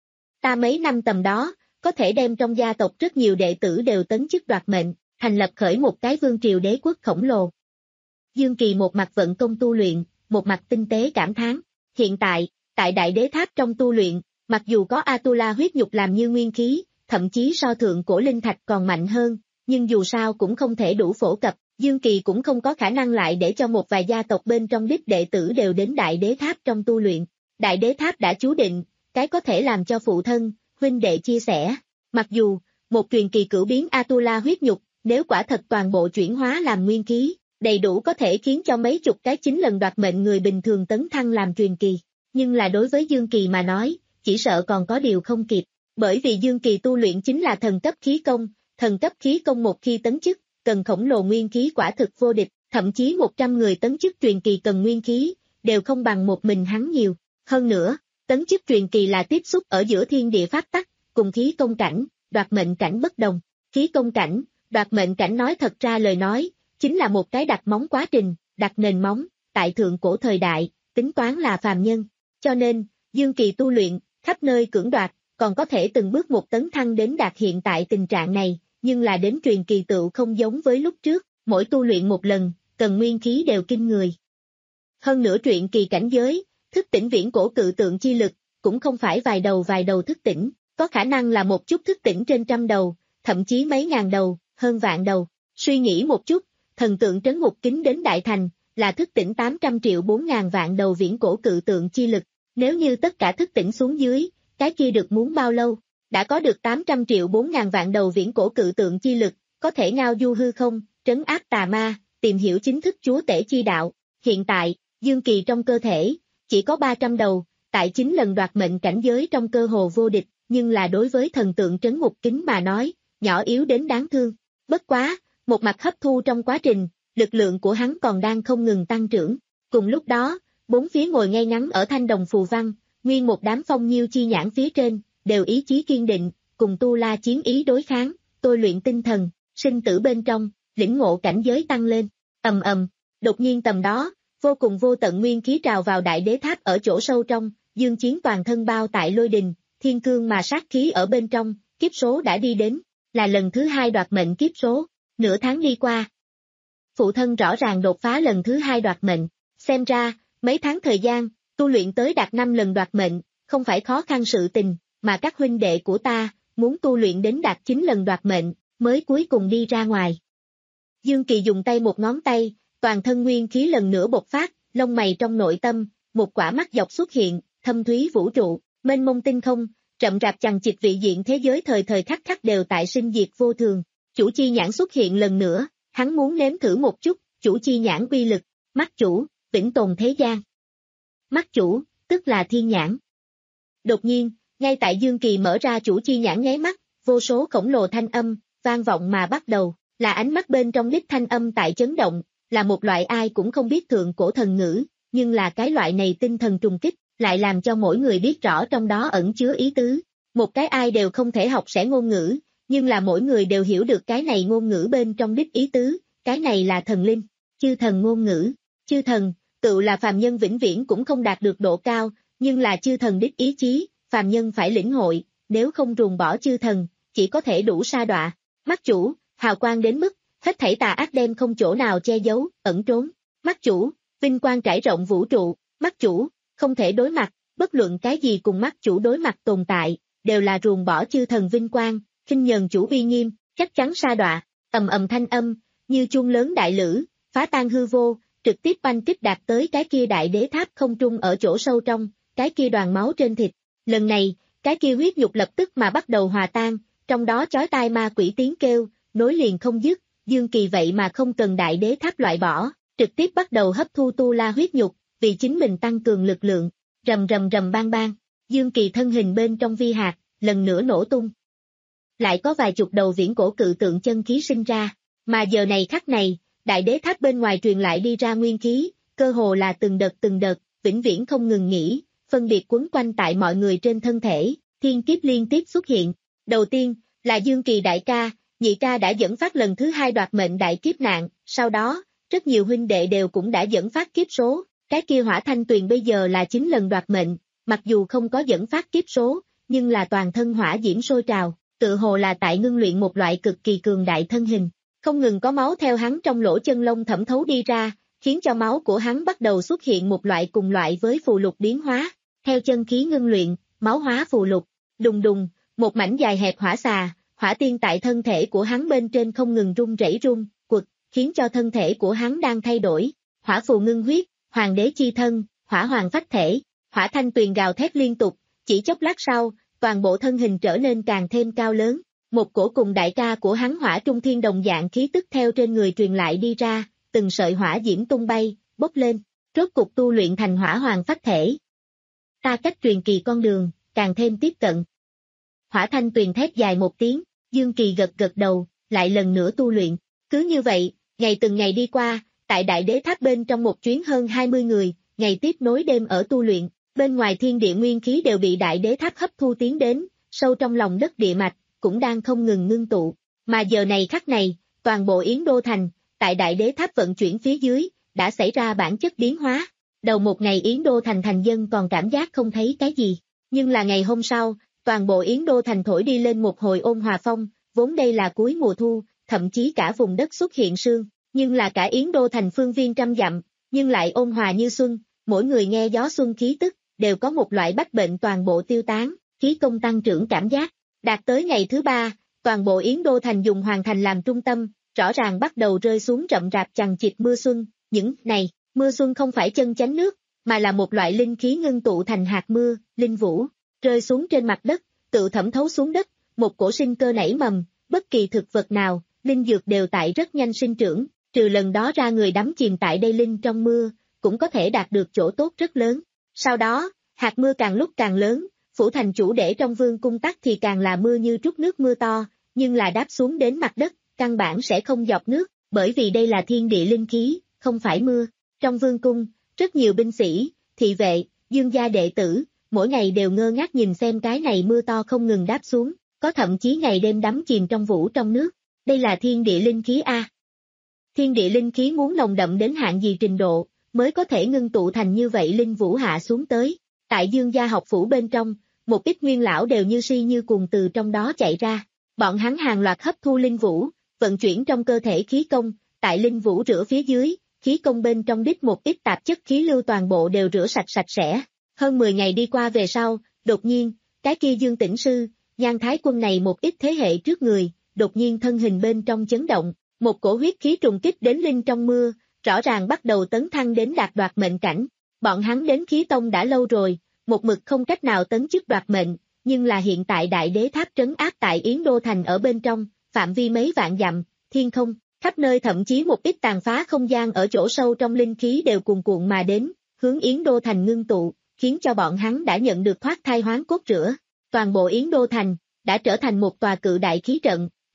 Ta mấy năm tầm đó, có thể đem trong gia tộc rất nhiều đệ tử đều tấn chức đoạt mệnh, thành lập khởi một cái vương triều đế quốc khổng lồ. Dương Kỳ một mặt vận công tu luyện, một mặt tinh tế cảm thán. Hiện tại, tại đại đế tháp trong tu luyện, mặc dù có Atula huyết nhục làm như nguyên khí, thậm chí so thượng cổ linh thạch còn mạnh hơn, nhưng dù sao cũng không thể đủ phổ cập, Dương Kỳ cũng không có khả năng lại để cho một vài gia tộc bên trong đích đệ tử đều đến đại đế tháp trong tu luyện. Đại đế tháp đã chú định, cái có thể làm cho phụ thân, huynh đệ chia sẻ. Mặc dù, một truyền kỳ cửu biến Atula huyết nhục, nếu quả thật toàn bộ chuyển hóa làm nguyên khí, đầy đủ có thể khiến cho mấy chục cái chín lần đoạt mệnh người bình thường tấn thăng làm truyền kỳ. Nhưng là đối với Dương Kỳ mà nói, chỉ sợ còn có điều không kịp, bởi vì Dương Kỳ tu luyện chính là thần cấp khí công, thần cấp khí công một khi tấn chức, cần khổng lồ nguyên khí quả thực vô địch, thậm chí một trăm người tấn chức truyền kỳ cần nguyên khí, đều không bằng một mình hắn nhiều. Hơn nữa, tấn chức truyền kỳ là tiếp xúc ở giữa thiên địa pháp tắc, cùng khí công cảnh, đoạt mệnh cảnh bất đồng. Khí công cảnh, đoạt mệnh cảnh nói thật ra lời nói, chính là một cái đặt móng quá trình, đặt nền móng, tại thượng cổ thời đại, tính toán là phàm nhân. Cho nên, Dương Kỳ tu luyện, khắp nơi cưỡng đoạt, còn có thể từng bước một tấn thăng đến đạt hiện tại tình trạng này, nhưng là đến truyền kỳ tựu không giống với lúc trước, mỗi tu luyện một lần, cần nguyên khí đều kinh người. Hơn nữa truyền kỳ cảnh giới, thức tỉnh viễn cổ cự tượng chi lực, cũng không phải vài đầu vài đầu thức tỉnh, có khả năng là một chút thức tỉnh trên trăm đầu, thậm chí mấy ngàn đầu, hơn vạn đầu. Suy nghĩ một chút, thần tượng trấn ngục kính đến đại thành, là thức tỉnh tám trăm triệu bốn ngàn vạn đầu viễn cổ cự tượng chi lực. Nếu như tất cả thức tỉnh xuống dưới, cái kia được muốn bao lâu? Đã có được tám trăm triệu bốn ngàn vạn đầu viễn cổ cự tượng chi lực, có thể ngao du hư không, trấn áp tà ma, tìm hiểu chính thức chúa tể chi đạo. Hiện tại, Dương Kỳ trong cơ thể, chỉ có ba trăm đầu, tại chín lần đoạt mệnh cảnh giới trong cơ hồ vô địch, nhưng là đối với thần tượng trấn ngục kính mà nói, nhỏ yếu đến đáng thương. Bất quá, một mặt hấp thu trong quá trình, lực lượng của hắn còn đang không ngừng tăng trưởng. Cùng lúc đó, bốn phía ngồi ngay ngắn ở thanh đồng phù văn, nguyên một đám phong nhiêu chi nhãn phía trên, đều ý chí kiên định, cùng tu la chiến ý đối kháng, tôi luyện tinh thần, sinh tử bên trong, lĩnh ngộ cảnh giới tăng lên, ầm ầm, đột nhiên tầm đó, vô cùng vô tận nguyên khí trào vào đại đế tháp ở chỗ sâu trong, Dương Chiến toàn thân bao tại lôi đình, thiên cương mà sát khí ở bên trong, kiếp số đã đi đến, là lần thứ hai đoạt mệnh kiếp số, nửa tháng đi qua. Phụ thân rõ ràng đột phá lần thứ hai đoạt mệnh, xem ra, mấy tháng thời gian, tu luyện tới đạt năm lần đoạt mệnh, không phải khó khăn sự tình, mà các huynh đệ của ta, muốn tu luyện đến đạt chín lần đoạt mệnh, mới cuối cùng đi ra ngoài. Dương Kỳ dùng tay một ngón tay, toàn thân nguyên khí lần nữa bộc phát, lông mày trong nội tâm, một quả mắt dọc xuất hiện, thâm thúy vũ trụ, mênh mông tinh không, rậm rạp chằng chịt vị diện thế giới thời thời khắc khắc đều tại sinh diệt vô thường. Chủ chi nhãn xuất hiện lần nữa, hắn muốn nếm thử một chút, chủ chi nhãn uy lực, mắt chủ, vĩnh tồn thế gian. Mắt chủ, tức là thiên nhãn. Đột nhiên, ngay tại Dương Kỳ mở ra chủ chi nhãn nháy mắt, vô số khổng lồ thanh âm, vang vọng mà bắt đầu, là ánh mắt bên trong đích thanh âm tại chấn động, là một loại ai cũng không biết thượng cổ thần ngữ, nhưng là cái loại này tinh thần trùng kích, lại làm cho mỗi người biết rõ trong đó ẩn chứa ý tứ. Một cái ai đều không thể học sẽ ngôn ngữ, nhưng là mỗi người đều hiểu được cái này ngôn ngữ bên trong đích ý tứ, cái này là thần linh, chư thần ngôn ngữ, chư thần, tự là phàm nhân vĩnh viễn cũng không đạt được độ cao, nhưng là chư thần đích ý chí, phàm nhân phải lĩnh hội, nếu không ruồng bỏ chư thần, chỉ có thể đủ sa đọa. Mắt chủ, hào quang đến mức, hết thảy tà ác đem không chỗ nào che giấu, ẩn trốn. Mắt chủ, vinh quang trải rộng vũ trụ, mắt chủ, không thể đối mặt, bất luận cái gì cùng mắt chủ đối mặt tồn tại, đều là ruồng bỏ chư thần vinh quang, khinh nhờn chủ uy nghiêm, chắc chắn sa đọa. Ầm ầm thanh âm, như chuông lớn đại lữ, phá tan hư vô, trực tiếp banh kích đạt tới cái kia đại đế tháp không trung ở chỗ sâu trong, cái kia đoàn máu trên thịt. Lần này, cái kia huyết nhục lập tức mà bắt đầu hòa tan, trong đó chói tai ma quỷ tiếng kêu, nối liền không dứt, Dương Kỳ vậy mà không cần đại đế tháp loại bỏ, trực tiếp bắt đầu hấp thu tu la huyết nhục, vì chính mình tăng cường lực lượng, rầm rầm rầm bang bang, Dương Kỳ thân hình bên trong vi hạt, lần nữa nổ tung. Lại có vài chục đầu viễn cổ cự tượng chân khí sinh ra, mà giờ này khắc này, đại đế tháp bên ngoài truyền lại đi ra nguyên khí, cơ hồ là từng đợt từng đợt, vĩnh viễn không ngừng nghỉ, phân biệt quấn quanh tại mọi người trên thân thể, thiên kiếp liên tiếp xuất hiện. Đầu tiên, là Dương Kỳ đại ca, nhị ca đã dẫn phát lần thứ hai đoạt mệnh đại kiếp nạn, sau đó, rất nhiều huynh đệ đều cũng đã dẫn phát kiếp số, cái kia hỏa thanh tuyền bây giờ là chín lần đoạt mệnh, mặc dù không có dẫn phát kiếp số, nhưng là toàn thân hỏa diễm sôi trào, tự hồ là tại ngưng luyện một loại cực kỳ cường đại thân hình, không ngừng có máu theo hắn trong lỗ chân lông thẩm thấu đi ra, khiến cho máu của hắn bắt đầu xuất hiện một loại cùng loại với phù lục biến hóa, theo chân khí ngưng luyện, máu hóa phù lục, đùng đùng, một mảnh dài hẹp hỏa xà, hỏa tiên tại thân thể của hắn bên trên không ngừng rung rẩy rung, quật, khiến cho thân thể của hắn đang thay đổi, hỏa phù ngưng huyết, hoàng đế chi thân, hỏa hoàng phách thể, hỏa thanh tuyền gào thét liên tục, chỉ chốc lát sau, toàn bộ thân hình trở nên càng thêm cao lớn, một cổ cùng đại ca của hắn hỏa trung thiên đồng dạng khí tức theo trên người truyền lại đi ra, từng sợi hỏa diễm tung bay, bốc lên, rốt cục tu luyện thành hỏa hoàng phách thể. Ta cách truyền kỳ con đường, càng thêm tiếp cận. Hỏa thanh tuyền thét dài một tiếng, Dương Kỳ gật gật đầu, lại lần nữa tu luyện. Cứ như vậy, ngày từng ngày đi qua, tại đại đế tháp bên trong một chuyến hơn hai mươi người, ngày tiếp nối đêm ở tu luyện, bên ngoài thiên địa nguyên khí đều bị đại đế tháp hấp thu tiến đến, sâu trong lòng đất địa mạch, cũng đang không ngừng ngưng tụ. Mà giờ này khắc này, toàn bộ Yến Đô Thành, tại đại đế tháp vận chuyển phía dưới, đã xảy ra bản chất biến hóa. Đầu một ngày Yến Đô Thành thành dân còn cảm giác không thấy cái gì, nhưng là ngày hôm sau, toàn bộ Yến Đô Thành thổi đi lên một hồi ôn hòa phong, vốn đây là cuối mùa thu, thậm chí cả vùng đất xuất hiện sương, nhưng là cả Yến Đô Thành phương viên trăm dặm, nhưng lại ôn hòa như xuân, mỗi người nghe gió xuân khí tức, đều có một loại bách bệnh toàn bộ tiêu tán, khí công tăng trưởng cảm giác. Đạt tới ngày thứ ba, toàn bộ Yến Đô Thành dùng hoàng thành làm trung tâm, rõ ràng bắt đầu rơi xuống rậm rạp chằng chịt mưa xuân, những này, mưa xuân không phải chân chánh nước, mà là một loại linh khí ngưng tụ thành hạt mưa, linh vũ, rơi xuống trên mặt đất, tự thẩm thấu xuống đất, một cổ sinh cơ nảy mầm, bất kỳ thực vật nào, linh dược đều tại rất nhanh sinh trưởng, trừ lần đó ra người đắm chìm tại đây linh trong mưa, cũng có thể đạt được chỗ tốt rất lớn. Sau đó, hạt mưa càng lúc càng lớn, phủ thành chủ để trong vương cung tắc thì càng là mưa như trút nước mưa to, nhưng là đáp xuống đến mặt đất, căn bản sẽ không dọc nước, bởi vì đây là thiên địa linh khí, không phải mưa. Trong vương cung, rất nhiều binh sĩ, thị vệ, dương gia đệ tử, mỗi ngày đều ngơ ngác nhìn xem cái này mưa to không ngừng đáp xuống, có thậm chí ngày đêm đắm chìm trong vũ trong nước. Đây là thiên địa linh khí A. Thiên địa linh khí muốn nồng đậm đến hạn gì trình độ, mới có thể ngưng tụ thành như vậy linh vũ hạ xuống tới. Tại dương gia học phủ bên trong, một ít nguyên lão đều như si như cuồng từ trong đó chạy ra. Bọn hắn hàng loạt hấp thu linh vũ, vận chuyển trong cơ thể khí công, tại linh vũ rửa phía dưới, khí công bên trong đích một ít tạp chất khí lưu toàn bộ đều rửa sạch sạch sẽ. Hơn mười ngày đi qua về sau, đột nhiên, cái kia Dương Tĩnh Sư, Nhan Thái Quân này một ít thế hệ trước người, đột nhiên thân hình bên trong chấn động, một cổ huyết khí trùng kích đến linh trong mưa, rõ ràng bắt đầu tấn thăng đến đạt đoạt mệnh cảnh. Bọn hắn đến khí tông đã lâu rồi, một mực không cách nào tấn chức đoạt mệnh, nhưng là hiện tại đại đế tháp trấn áp tại Yến Đô Thành ở bên trong, phạm vi mấy vạn dặm, thiên không, khắp nơi thậm chí một ít tàn phá không gian ở chỗ sâu trong linh khí đều cuồn cuộn mà đến, hướng Yến Đô Thành ngưng tụ, khiến cho bọn hắn đã nhận được thoát thai hoán cốt rửa. Toàn bộ Yến Đô Thành đã trở thành một tòa cự đại khí trận,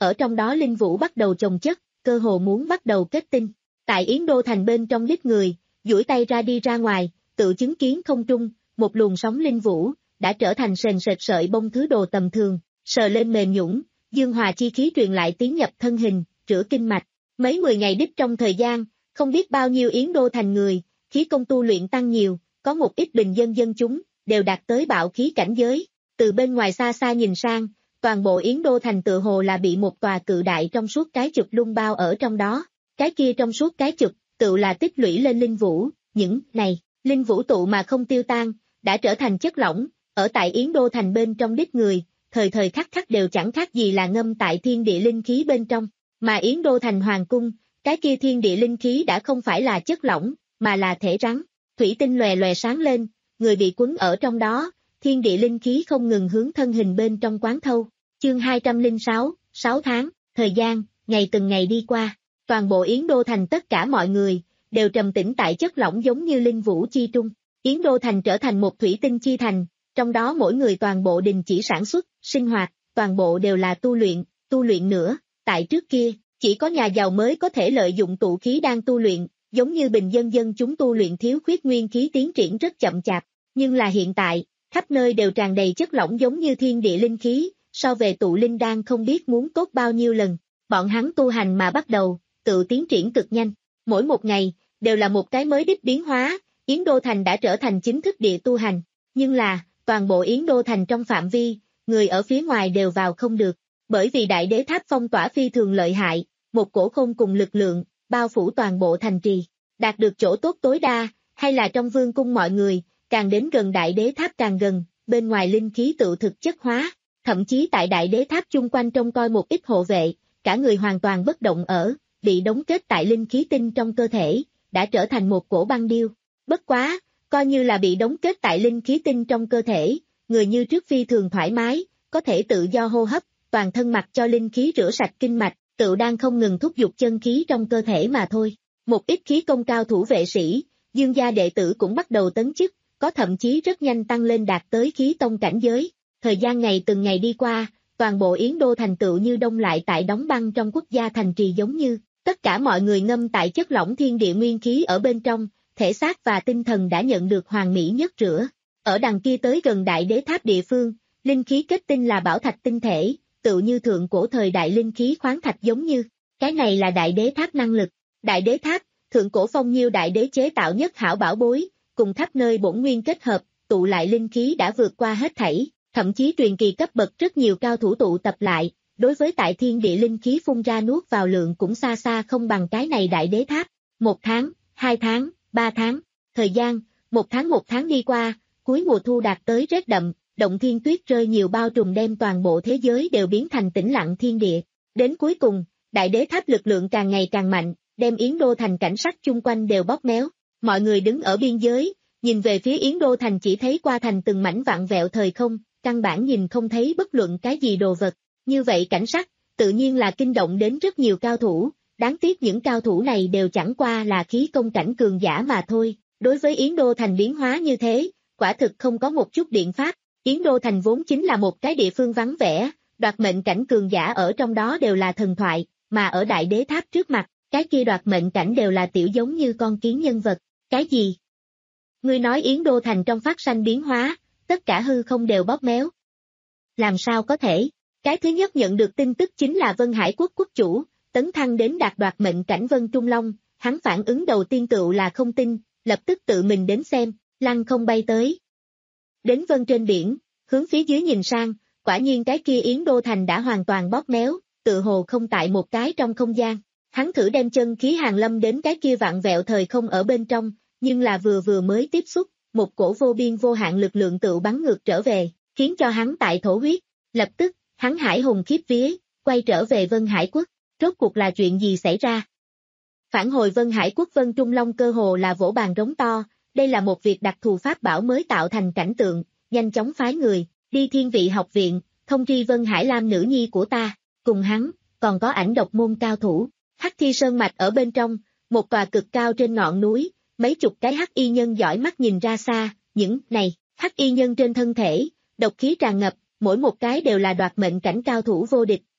ở trong đó linh vũ bắt đầu chồng chất, cơ hồ muốn bắt đầu kết tinh. Tại Yến Đô Thành bên trong lít người, duỗi tay ra đi ra ngoài, tự chứng kiến không trung, một luồng sóng linh vũ, đã trở thành sền sệt sợi bông thứ đồ tầm thường, sờ lên mềm nhũn, dương hòa chi khí truyền lại tiến nhập thân hình, rửa kinh mạch. Mấy mười ngày đích trong thời gian, không biết bao nhiêu Yến Đô Thành người, khí công tu luyện tăng nhiều, có một ít bình dân dân chúng, đều đạt tới bạo khí cảnh giới. Từ bên ngoài xa xa nhìn sang, toàn bộ Yến Đô Thành tựa hồ là bị một tòa cự đại trong suốt cái chụp lung bao ở trong đó. Cái kia trong suốt cái chụp, tự là tích lũy lên linh vũ, những này, linh vũ tụ mà không tiêu tan, đã trở thành chất lỏng, ở tại Yến Đô Thành bên trong đích người, thời thời khắc khắc đều chẳng khác gì là ngâm tại thiên địa linh khí bên trong, mà Yến Đô Thành hoàng cung, cái kia thiên địa linh khí đã không phải là chất lỏng, mà là thể rắn, thủy tinh lòe lòe sáng lên, người bị quấn ở trong đó, thiên địa linh khí không ngừng hướng thân hình bên trong quán thâu. Chương hai trăm lẻ sáu, sáu tháng, thời gian, ngày từng ngày đi qua, toàn bộ Yến Đô Thành tất cả mọi người, đều trầm tĩnh tại chất lỏng giống như linh vũ chi trung. Yến Đô Thành trở thành một thủy tinh chi thành, trong đó mỗi người toàn bộ đình chỉ sản xuất, sinh hoạt, toàn bộ đều là tu luyện, tu luyện nữa, tại trước kia, chỉ có nhà giàu mới có thể lợi dụng tụ khí đang tu luyện, giống như bình dân dân chúng tu luyện thiếu khuyết nguyên khí tiến triển rất chậm chạp, nhưng là hiện tại, khắp nơi đều tràn đầy chất lỏng giống như thiên địa linh khí, so về tụ linh đan không biết muốn tốt bao nhiêu lần, bọn hắn tu hành mà bắt đầu, tự tiến triển cực nhanh, mỗi một ngày, đều là một cái mới đích biến hóa, Yến Đô Thành đã trở thành chính thức địa tu hành, nhưng là, toàn bộ Yến Đô Thành trong phạm vi, người ở phía ngoài đều vào không được, bởi vì đại đế tháp phong tỏa phi thường lợi hại, một cổ không cùng lực lượng, bao phủ toàn bộ thành trì, đạt được chỗ tốt tối đa, hay là trong vương cung mọi người, càng đến gần đại đế tháp càng gần, bên ngoài linh khí tự thực chất hóa, thậm chí tại đại đế tháp chung quanh trông coi một ít hộ vệ, cả người hoàn toàn bất động ở, bị đóng kết tại linh khí tinh trong cơ thể, đã trở thành một cổ băng điêu. Bất quá, coi như là bị đóng kết tại linh khí tinh trong cơ thể, người như trước phi thường thoải mái, có thể tự do hô hấp, toàn thân mặc cho linh khí rửa sạch kinh mạch, tự đang không ngừng thúc giục chân khí trong cơ thể mà thôi. Một ít khí công cao thủ vệ sĩ, dương gia đệ tử cũng bắt đầu tấn chức, có thậm chí rất nhanh tăng lên đạt tới khí tông cảnh giới. Thời gian ngày từng ngày đi qua, toàn bộ Yến Đô Thành tựu như đông lại tại đóng băng trong quốc gia thành trì giống như, tất cả mọi người ngâm tại chất lỏng thiên địa nguyên khí ở bên trong, thể xác và tinh thần đã nhận được hoàn mỹ nhất rửa. Ở đằng kia tới gần đại đế tháp địa phương, linh khí kết tinh là bảo thạch tinh thể, tựu như thượng cổ thời đại linh khí khoáng thạch giống như, cái này là đại đế tháp năng lực. Đại đế tháp, thượng cổ phong nhiêu đại đế chế tạo nhất hảo bảo bối, cùng tháp nơi bổn nguyên kết hợp, tụ lại linh khí đã vượt qua hết thảy, thậm chí truyền kỳ cấp bậc rất nhiều cao thủ tụ tập lại, đối với tại thiên địa linh khí phun ra nuốt vào lượng cũng xa xa không bằng cái này đại đế tháp. Một tháng, hai tháng, ba tháng, thời gian, một tháng một tháng đi qua, cuối mùa thu đạt tới rét đậm, động thiên tuyết rơi nhiều bao trùm đem toàn bộ thế giới đều biến thành tĩnh lặng thiên địa. Đến cuối cùng, đại đế tháp lực lượng càng ngày càng mạnh, đem Yến Đô Thành cảnh sắc chung quanh đều bóp méo. Mọi người đứng ở biên giới, nhìn về phía Yến Đô Thành chỉ thấy qua thành từng mảnh vặn vẹo thời không, căn bản nhìn không thấy bất luận cái gì đồ vật. Như vậy cảnh sắc, tự nhiên là kinh động đến rất nhiều cao thủ, đáng tiếc những cao thủ này đều chẳng qua là khí công cảnh cường giả mà thôi. Đối với Yến Đô Thành biến hóa như thế, quả thực không có một chút biện pháp. Yến Đô Thành vốn chính là một cái địa phương vắng vẻ, đoạt mệnh cảnh cường giả ở trong đó đều là thần thoại, mà ở đại đế tháp trước mặt, cái kia đoạt mệnh cảnh đều là tiểu giống như con kiến nhân vật. Cái gì? Ngươi nói Yến Đô Thành trong phát sanh biến hóa, tất cả hư không đều bóp méo. Làm sao có thể? Cái thứ nhất nhận được tin tức chính là Vân Hải quốc quốc chủ, tấn thăng đến đạt đoạt mệnh cảnh Vân Trung Long, hắn phản ứng đầu tiên tựu là không tin, lập tức tự mình đến xem, lăng không bay tới. Đến Vân trên biển, hướng phía dưới nhìn sang, quả nhiên cái kia Yến Đô Thành đã hoàn toàn bóp méo, tự hồ không tại một cái trong không gian. Hắn thử đem chân khí hàng lâm đến cái kia vạn vẹo thời không ở bên trong, nhưng là vừa vừa mới tiếp xúc, một cổ vô biên vô hạn lực lượng tự bắn ngược trở về, khiến cho hắn tại thổ huyết. Lập tức, hắn hải hùng khiếp vía, quay trở về Vân Hải quốc. Rốt cuộc là chuyện gì xảy ra? Phản hồi Vân Hải quốc Vân Trung Long cơ hồ là vỗ bàn rống to, đây là một việc đặc thù pháp bảo mới tạo thành cảnh tượng, nhanh chóng phái người, đi Thiên Vị học viện, thông tri Vân Hải Lam nữ nhi của ta, cùng hắn, còn có ảnh độc môn cao thủ. Hắc Thi Sơn mạch ở bên trong, một tòa cực cao trên ngọn núi, mấy chục cái hắc y nhân dõi mắt nhìn ra xa, những này, hắc y nhân trên thân thể, độc khí tràn ngập, mỗi một cái đều là đoạt mệnh cảnh cao thủ vô địch,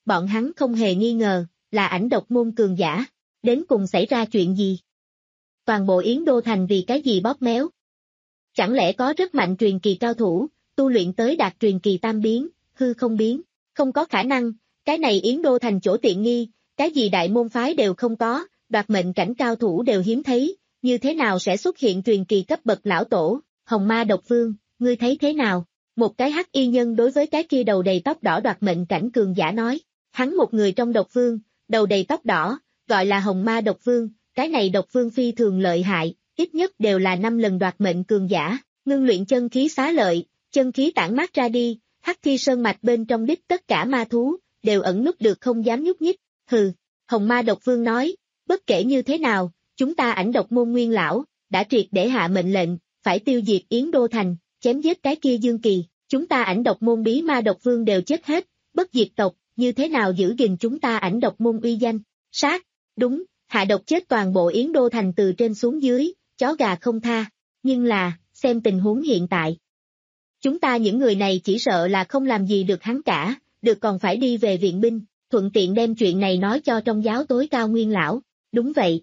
bọn hắn không hề nghi ngờ, là ảnh độc môn cường giả. Đến cùng xảy ra chuyện gì? Toàn bộ Yến Đô Thành vì cái gì bóp méo? Chẳng lẽ có rất mạnh truyền kỳ cao thủ, tu luyện tới đạt truyền kỳ tam biến, hư không biến? Không có khả năng, cái này Yến Đô Thành chỗ tiện nghi, cái gì đại môn phái đều không có, đoạt mệnh cảnh cao thủ đều hiếm thấy, như thế nào sẽ xuất hiện truyền kỳ cấp bậc lão tổ, Hồng Ma Độc Vương, ngươi thấy thế nào? Một cái hắc y nhân đối với cái kia đầu đầy tóc đỏ đoạt mệnh cảnh cường giả nói, hắn một người trong độc vương, đầu đầy tóc đỏ, gọi là Hồng Ma Độc Vương, cái này độc vương phi thường lợi hại, ít nhất đều là năm lần đoạt mệnh cường giả, ngưng luyện chân khí xá lợi, chân khí tản mát ra đi, hắc thi sơn mạch bên trong đích tất cả ma thú, đều ẩn núp được không dám nhúc nhích, hừ, Hồng Ma Độc Vương nói, bất kể như thế nào, chúng ta ảnh độc môn nguyên lão, đã triệt để hạ mệnh lệnh, phải tiêu diệt Yến Đô Thành, chém giết cái kia Dương Kỳ, chúng ta ảnh độc môn bí ma độc vương đều chết hết, bất diệt tộc, như thế nào giữ gìn chúng ta ảnh độc môn uy danh, sát, đúng, hạ độc chết toàn bộ Yến Đô Thành từ trên xuống dưới, chó gà không tha, nhưng là, xem tình huống hiện tại. Chúng ta những người này chỉ sợ là không làm gì được hắn cả, được còn phải đi về viện binh, thuận tiện đem chuyện này nói cho trong giáo tối cao nguyên lão, đúng vậy.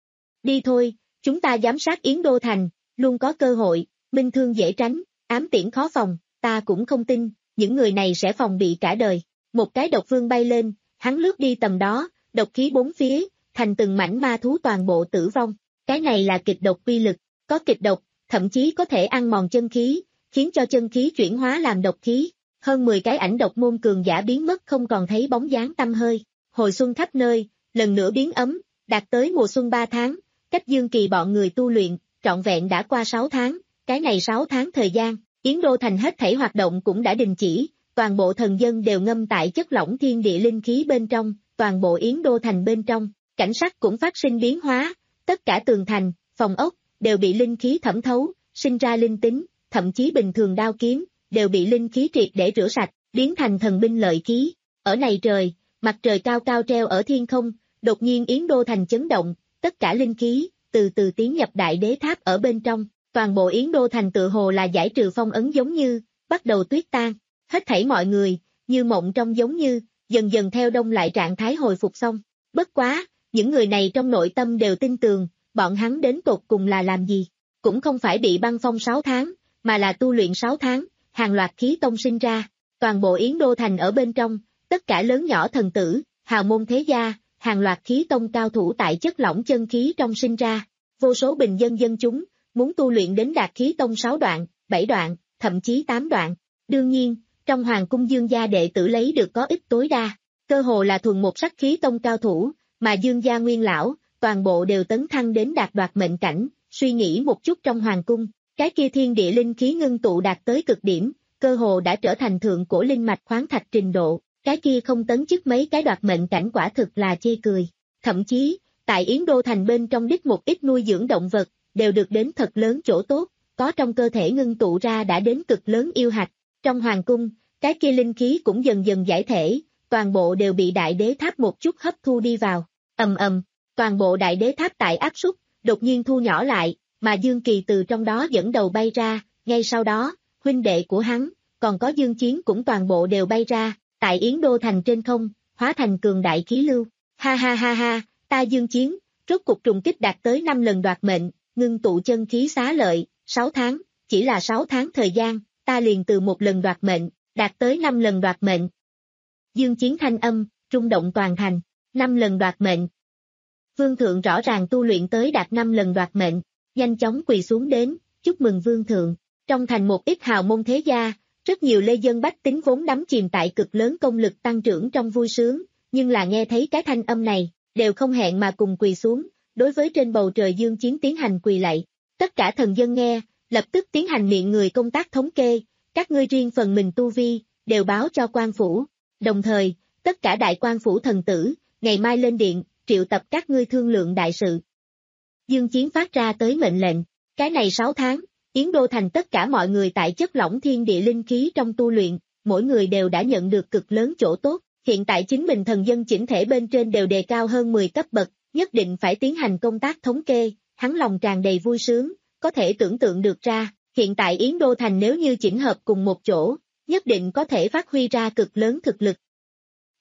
Đi thôi, chúng ta giám sát Yến Đô Thành, luôn có cơ hội, minh thương dễ tránh, ám tiễn khó phòng, ta cũng không tin, những người này sẽ phòng bị cả đời. Một cái độc vương bay lên, hắn lướt đi tầm đó, độc khí bốn phía, thành từng mảnh ma thú toàn bộ tử vong. Cái này là kịch độc quy lực, có kịch độc, thậm chí có thể ăn mòn chân khí, khiến cho chân khí chuyển hóa làm độc khí. Hơn mười cái ảnh độc môn cường giả biến mất không còn thấy bóng dáng tăm hơi. Hồi xuân khắp nơi, lần nữa biến ấm, đạt tới mùa xuân ba tháng, cách Dương Kỳ bọn người tu luyện, trọn vẹn đã qua sáu tháng, cái này sáu tháng thời gian, Yến Đô Thành hết thảy hoạt động cũng đã đình chỉ, toàn bộ thần dân đều ngâm tại chất lỏng thiên địa linh khí bên trong, toàn bộ Yến Đô Thành bên trong, cảnh sắc cũng phát sinh biến hóa, tất cả tường thành, phòng ốc, đều bị linh khí thẩm thấu, sinh ra linh tính, thậm chí bình thường đao kiếm, đều bị linh khí triệt để rửa sạch, biến thành thần binh lợi khí. Ở này trời, mặt trời cao cao treo ở thiên không, đột nhiên Yến Đô Thành chấn động, tất cả linh khí, từ từ tiến nhập đại đế tháp ở bên trong, toàn bộ Yến Đô Thành tự hồ là giải trừ phong ấn giống như, bắt đầu tuyết tan, hết thảy mọi người, như mộng trong giống như, dần dần theo đông lại trạng thái hồi phục xong. Bất quá, những người này trong nội tâm đều tin tường, bọn hắn đến tột cùng là làm gì, cũng không phải bị băng phong sáu tháng, mà là tu luyện sáu tháng, hàng loạt khí tông sinh ra, toàn bộ Yến Đô Thành ở bên trong, tất cả lớn nhỏ thần tử, hào môn thế gia, hàng loạt khí tông cao thủ tại chất lỏng chân khí trong sinh ra, vô số bình dân dân chúng, muốn tu luyện đến đạt khí tông sáu đoạn, bảy đoạn, thậm chí tám đoạn. Đương nhiên, trong hoàng cung Dương gia đệ tử lấy được có ít tối đa, cơ hồ là thuần một sắc khí tông cao thủ, mà Dương gia nguyên lão, toàn bộ đều tấn thăng đến đạt đoạt mệnh cảnh, suy nghĩ một chút trong hoàng cung, cái kia thiên địa linh khí ngưng tụ đạt tới cực điểm, cơ hồ đã trở thành thượng cổ linh mạch khoáng thạch trình độ, cái kia không tấn chức mấy cái đoạt mệnh cảnh quả thực là chê cười. Thậm chí, tại Yến Đô Thành bên trong đích một ít nuôi dưỡng động vật, đều được đến thật lớn chỗ tốt, có trong cơ thể ngưng tụ ra đã đến cực lớn yêu hạch. Trong hoàng cung, cái kia linh khí cũng dần dần giải thể, toàn bộ đều bị đại đế tháp một chút hấp thu đi vào. Ầm ầm, toàn bộ đại đế tháp tại áp suất, đột nhiên thu nhỏ lại, mà Dương Kỳ từ trong đó dẫn đầu bay ra, ngay sau đó, huynh đệ của hắn, còn có Dương Chiến cũng toàn bộ đều bay ra, tại Yến Đô Thành trên không, hóa thành cường đại khí lưu. Ha ha ha ha, ta Dương Chiến, rốt cục trùng kích đạt tới năm lần đoạt mệnh, ngưng tụ chân khí xá lợi, sáu tháng, chỉ là sáu tháng thời gian, ta liền từ một lần đoạt mệnh, đạt tới năm lần đoạt mệnh. Dương Chiến thanh âm, rung động toàn thành, năm lần đoạt mệnh. Vương thượng rõ ràng tu luyện tới đạt năm lần đoạt mệnh, nhanh chóng quỳ xuống đến, chúc mừng vương thượng. Trong thành một ít hào môn thế gia, rất nhiều lê dân bách tính vốn đắm chìm tại cực lớn công lực tăng trưởng trong vui sướng, nhưng là nghe thấy cái thanh âm này, đều không hẹn mà cùng quỳ xuống, đối với trên bầu trời Dương Chiến tiến hành quỳ lạy. Tất cả thần dân nghe, lập tức tiến hành miệng người công tác thống kê, các ngươi riêng phần mình tu vi, đều báo cho quan phủ. Đồng thời, tất cả đại quan phủ thần tử, ngày mai lên điện, triệu tập các ngươi thương lượng đại sự. Dương Chiến phát ra tới mệnh lệnh, cái này sáu tháng, Yến Đô Thành tất cả mọi người tại chất lỏng thiên địa linh khí trong tu luyện, mỗi người đều đã nhận được cực lớn chỗ tốt, hiện tại chính mình thần dân chỉnh thể bên trên đều đề cao hơn mười cấp bậc, nhất định phải tiến hành công tác thống kê, hắn lòng tràn đầy vui sướng, có thể tưởng tượng được ra, hiện tại Yến Đô Thành nếu như chỉnh hợp cùng một chỗ, nhất định có thể phát huy ra cực lớn thực lực.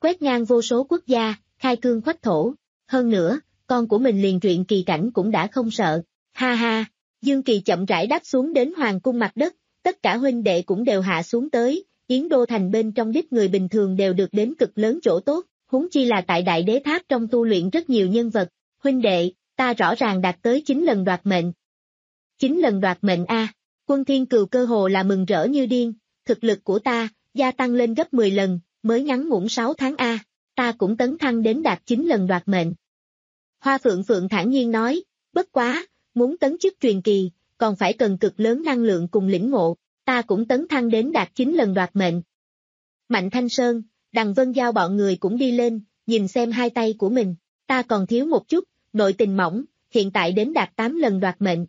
quét ngang vô số quốc gia, khai cương khoách thổ. Hơn nữa, con của mình liền truyện kỳ cảnh cũng đã không sợ. Ha ha, Dương Kỳ chậm rãi đáp xuống đến hoàng cung mặt đất, tất cả huynh đệ cũng đều hạ xuống tới, Yến Đô thành bên trong đích người bình thường đều được đến cực lớn chỗ tốt, huống chi là tại Đại Đế Tháp trong tu luyện rất nhiều nhân vật. Huynh đệ, ta rõ ràng đạt tới chín lần đoạt mệnh. chín lần đoạt mệnh a. Quân Thiên Cừu cơ hồ là mừng rỡ như điên, thực lực của ta gia tăng lên gấp mười lần, mới ngắn ngủn sáu tháng a, ta cũng tấn thăng đến đạt chín lần đoạt mệnh. Hoa Phượng Phượng thản nhiên nói, bất quá, muốn tấn chức truyền kỳ, còn phải cần cực lớn năng lượng cùng lĩnh ngộ, ta cũng tấn thăng đến đạt chín lần đoạt mệnh. Mạnh Thanh Sơn, Đằng Vân Giao bọn người cũng đi lên, nhìn xem hai tay của mình, ta còn thiếu một chút, nội tình mỏng, hiện tại đến đạt tám lần đoạt mệnh.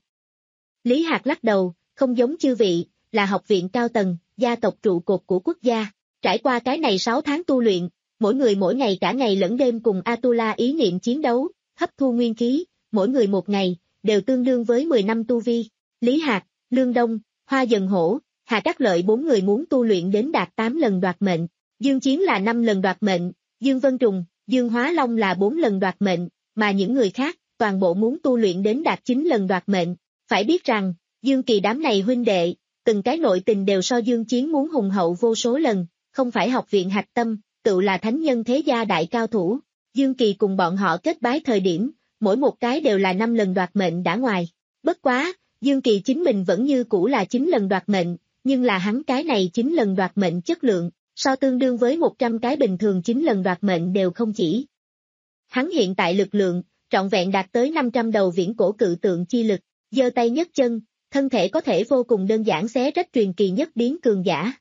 Lý Hạc lắc đầu, không giống chư vị, là học viện cao tầng, gia tộc trụ cột của quốc gia, trải qua cái này sáu tháng tu luyện, mỗi người mỗi ngày cả ngày lẫn đêm cùng Atula ý niệm chiến đấu, hấp thu nguyên khí, mỗi người một ngày, đều tương đương với mười năm tu vi. Lý Hạc, Lương Đông, Hoa Dần Hổ, Hà Cát Lợi bốn người muốn tu luyện đến đạt tám lần đoạt mệnh, Dương Chiến là năm lần đoạt mệnh, Dương Vân Trùng, Dương Hóa Long là bốn lần đoạt mệnh, mà những người khác, toàn bộ muốn tu luyện đến đạt chín lần đoạt mệnh. Phải biết rằng, Dương Kỳ đám này huynh đệ, từng cái nội tình đều so Dương Chiến muốn hùng hậu vô số lần, không phải học viện hạch tâm, tự là thánh nhân thế gia đại cao thủ. Dương Kỳ cùng bọn họ kết bái thời điểm, mỗi một cái đều là năm lần đoạt mệnh đã ngoài. Bất quá, Dương Kỳ chính mình vẫn như cũ là chín lần đoạt mệnh, nhưng là hắn cái này chín lần đoạt mệnh chất lượng, so tương đương với một trăm cái bình thường chín lần đoạt mệnh đều không chỉ. Hắn hiện tại lực lượng, trọn vẹn đạt tới năm trăm đầu viễn cổ cự tượng chi lực, giơ tay nhấc chân, thân thể có thể vô cùng đơn giản xé rách truyền kỳ nhất biến cường giả.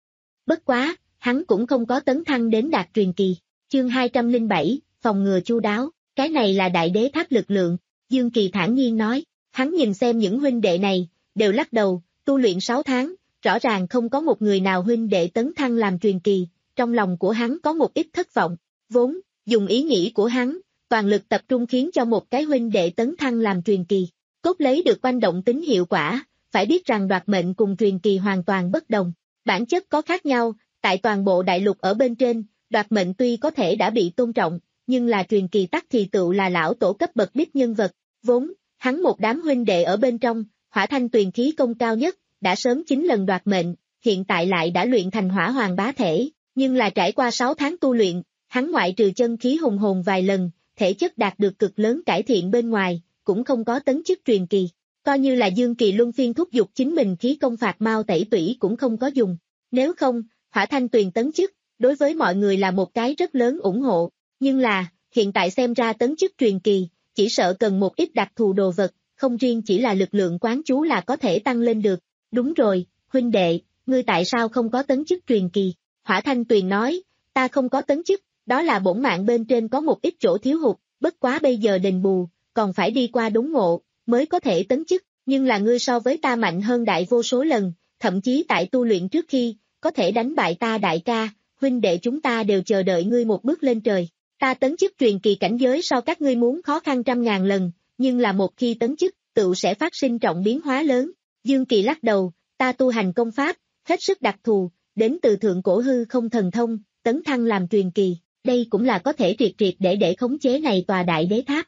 Bất quá, hắn cũng không có tấn thăng đến đạt truyền kỳ. Chương hai trăm lẻ bảy, phòng ngừa chu đáo, cái này là Đại Đế Tháp lực lượng, Dương Kỳ thản nhiên nói, hắn nhìn xem những huynh đệ này, đều lắc đầu, tu luyện sáu tháng, rõ ràng không có một người nào huynh đệ tấn thăng làm truyền kỳ, trong lòng của hắn có một ít thất vọng, vốn, dùng ý nghĩ của hắn, toàn lực tập trung khiến cho một cái huynh đệ tấn thăng làm truyền kỳ, cốt lấy được oanh động tính hiệu quả, phải biết rằng đoạt mệnh cùng truyền kỳ hoàn toàn bất đồng, bản chất có khác nhau, tại toàn bộ đại lục ở bên trên, đoạt mệnh tuy có thể đã bị tôn trọng, nhưng là truyền kỳ tắc thì tựu là lão tổ cấp bậc đích nhân vật, vốn, hắn một đám huynh đệ ở bên trong, hỏa thanh tuyền khí công cao nhất, đã sớm chín lần đoạt mệnh, hiện tại lại đã luyện thành hỏa hoàng bá thể, nhưng là trải qua sáu tháng tu luyện, hắn ngoại trừ chân khí hùng hồn vài lần, thể chất đạt được cực lớn cải thiện bên ngoài, cũng không có tấn chức truyền kỳ, coi như là Dương Kỳ luân phiên thúc giục chính mình khí công phạt mau tẩy tủy cũng không có dùng, nếu không, hỏa thanh tuyền tấn chức, đối với mọi người là một cái rất lớn ủng hộ, nhưng là, hiện tại xem ra tấn chức truyền kỳ, chỉ sợ cần một ít đặc thù đồ vật, không riêng chỉ là lực lượng quán chú là có thể tăng lên được. Đúng rồi, huynh đệ, ngươi tại sao không có tấn chức truyền kỳ? Hỏa Thanh Tuyền nói, ta không có tấn chức, đó là bổn mạng bên trên có một ít chỗ thiếu hụt, bất quá bây giờ đền bù, còn phải đi qua đúng ngộ, mới có thể tấn chức, nhưng là ngươi so với ta mạnh hơn đại vô số lần, thậm chí tại tu luyện trước khi, có thể đánh bại ta đại ca, huynh đệ chúng ta đều chờ đợi ngươi một bước lên trời. Ta tấn chức truyền kỳ cảnh giới so các ngươi muốn khó khăn trăm ngàn lần, nhưng là một khi tấn chức, tựu sẽ phát sinh trọng biến hóa lớn. Dương Kỳ lắc đầu, ta tu hành công pháp, hết sức đặc thù, đến từ thượng cổ hư không thần thông, tấn thăng làm truyền kỳ, đây cũng là có thể triệt triệt để để khống chế này tòa Đại Đế Tháp.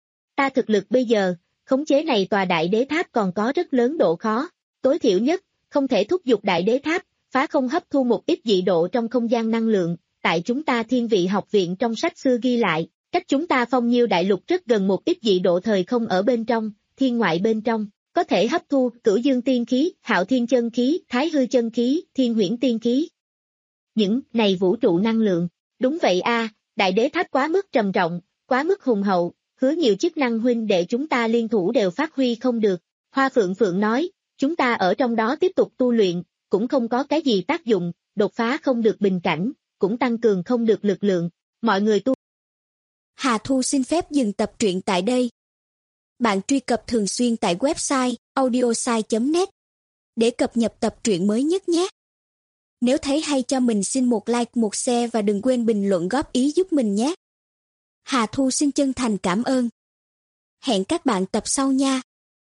Ta thực lực bây giờ, khống chế này tòa Đại Đế Tháp còn có rất lớn độ khó, tối thiểu nhất, không thể thúc giục Đại Đế Tháp, phá không hấp thu một ít dị độ trong không gian năng lượng, tại chúng ta Thiên Vị học viện trong sách xưa ghi lại, cách chúng ta Phong Nhiêu đại lục rất gần một ít dị độ thời không ở bên trong, thiên ngoại bên trong, có thể hấp thu Cửu Dương tiên khí, Hạo Thiên chân khí, Thái Hư chân khí, Thiên Huyễn tiên khí. Những này vũ trụ năng lượng, đúng vậy a, Đại Đế Tháp quá mức trầm trọng, quá mức hùng hậu, hứa nhiều chức năng huynh đệ chúng ta liên thủ đều phát huy không được. Hoa Phượng Phượng nói, chúng ta ở trong đó tiếp tục tu luyện, cũng không có cái gì tác dụng, đột phá không được bình cảnh, cũng tăng cường không được lực lượng, mọi người tu. Hà Thu xin phép dừng tập truyện tại đây. Bạn truy cập thường xuyên tại website audiosai chấm net để cập nhật tập truyện mới nhất nhé. Nếu thấy hay cho mình xin một like, một share và đừng quên bình luận góp ý giúp mình nhé. Hà Thu xin chân thành cảm ơn. Hẹn các bạn tập sau nha.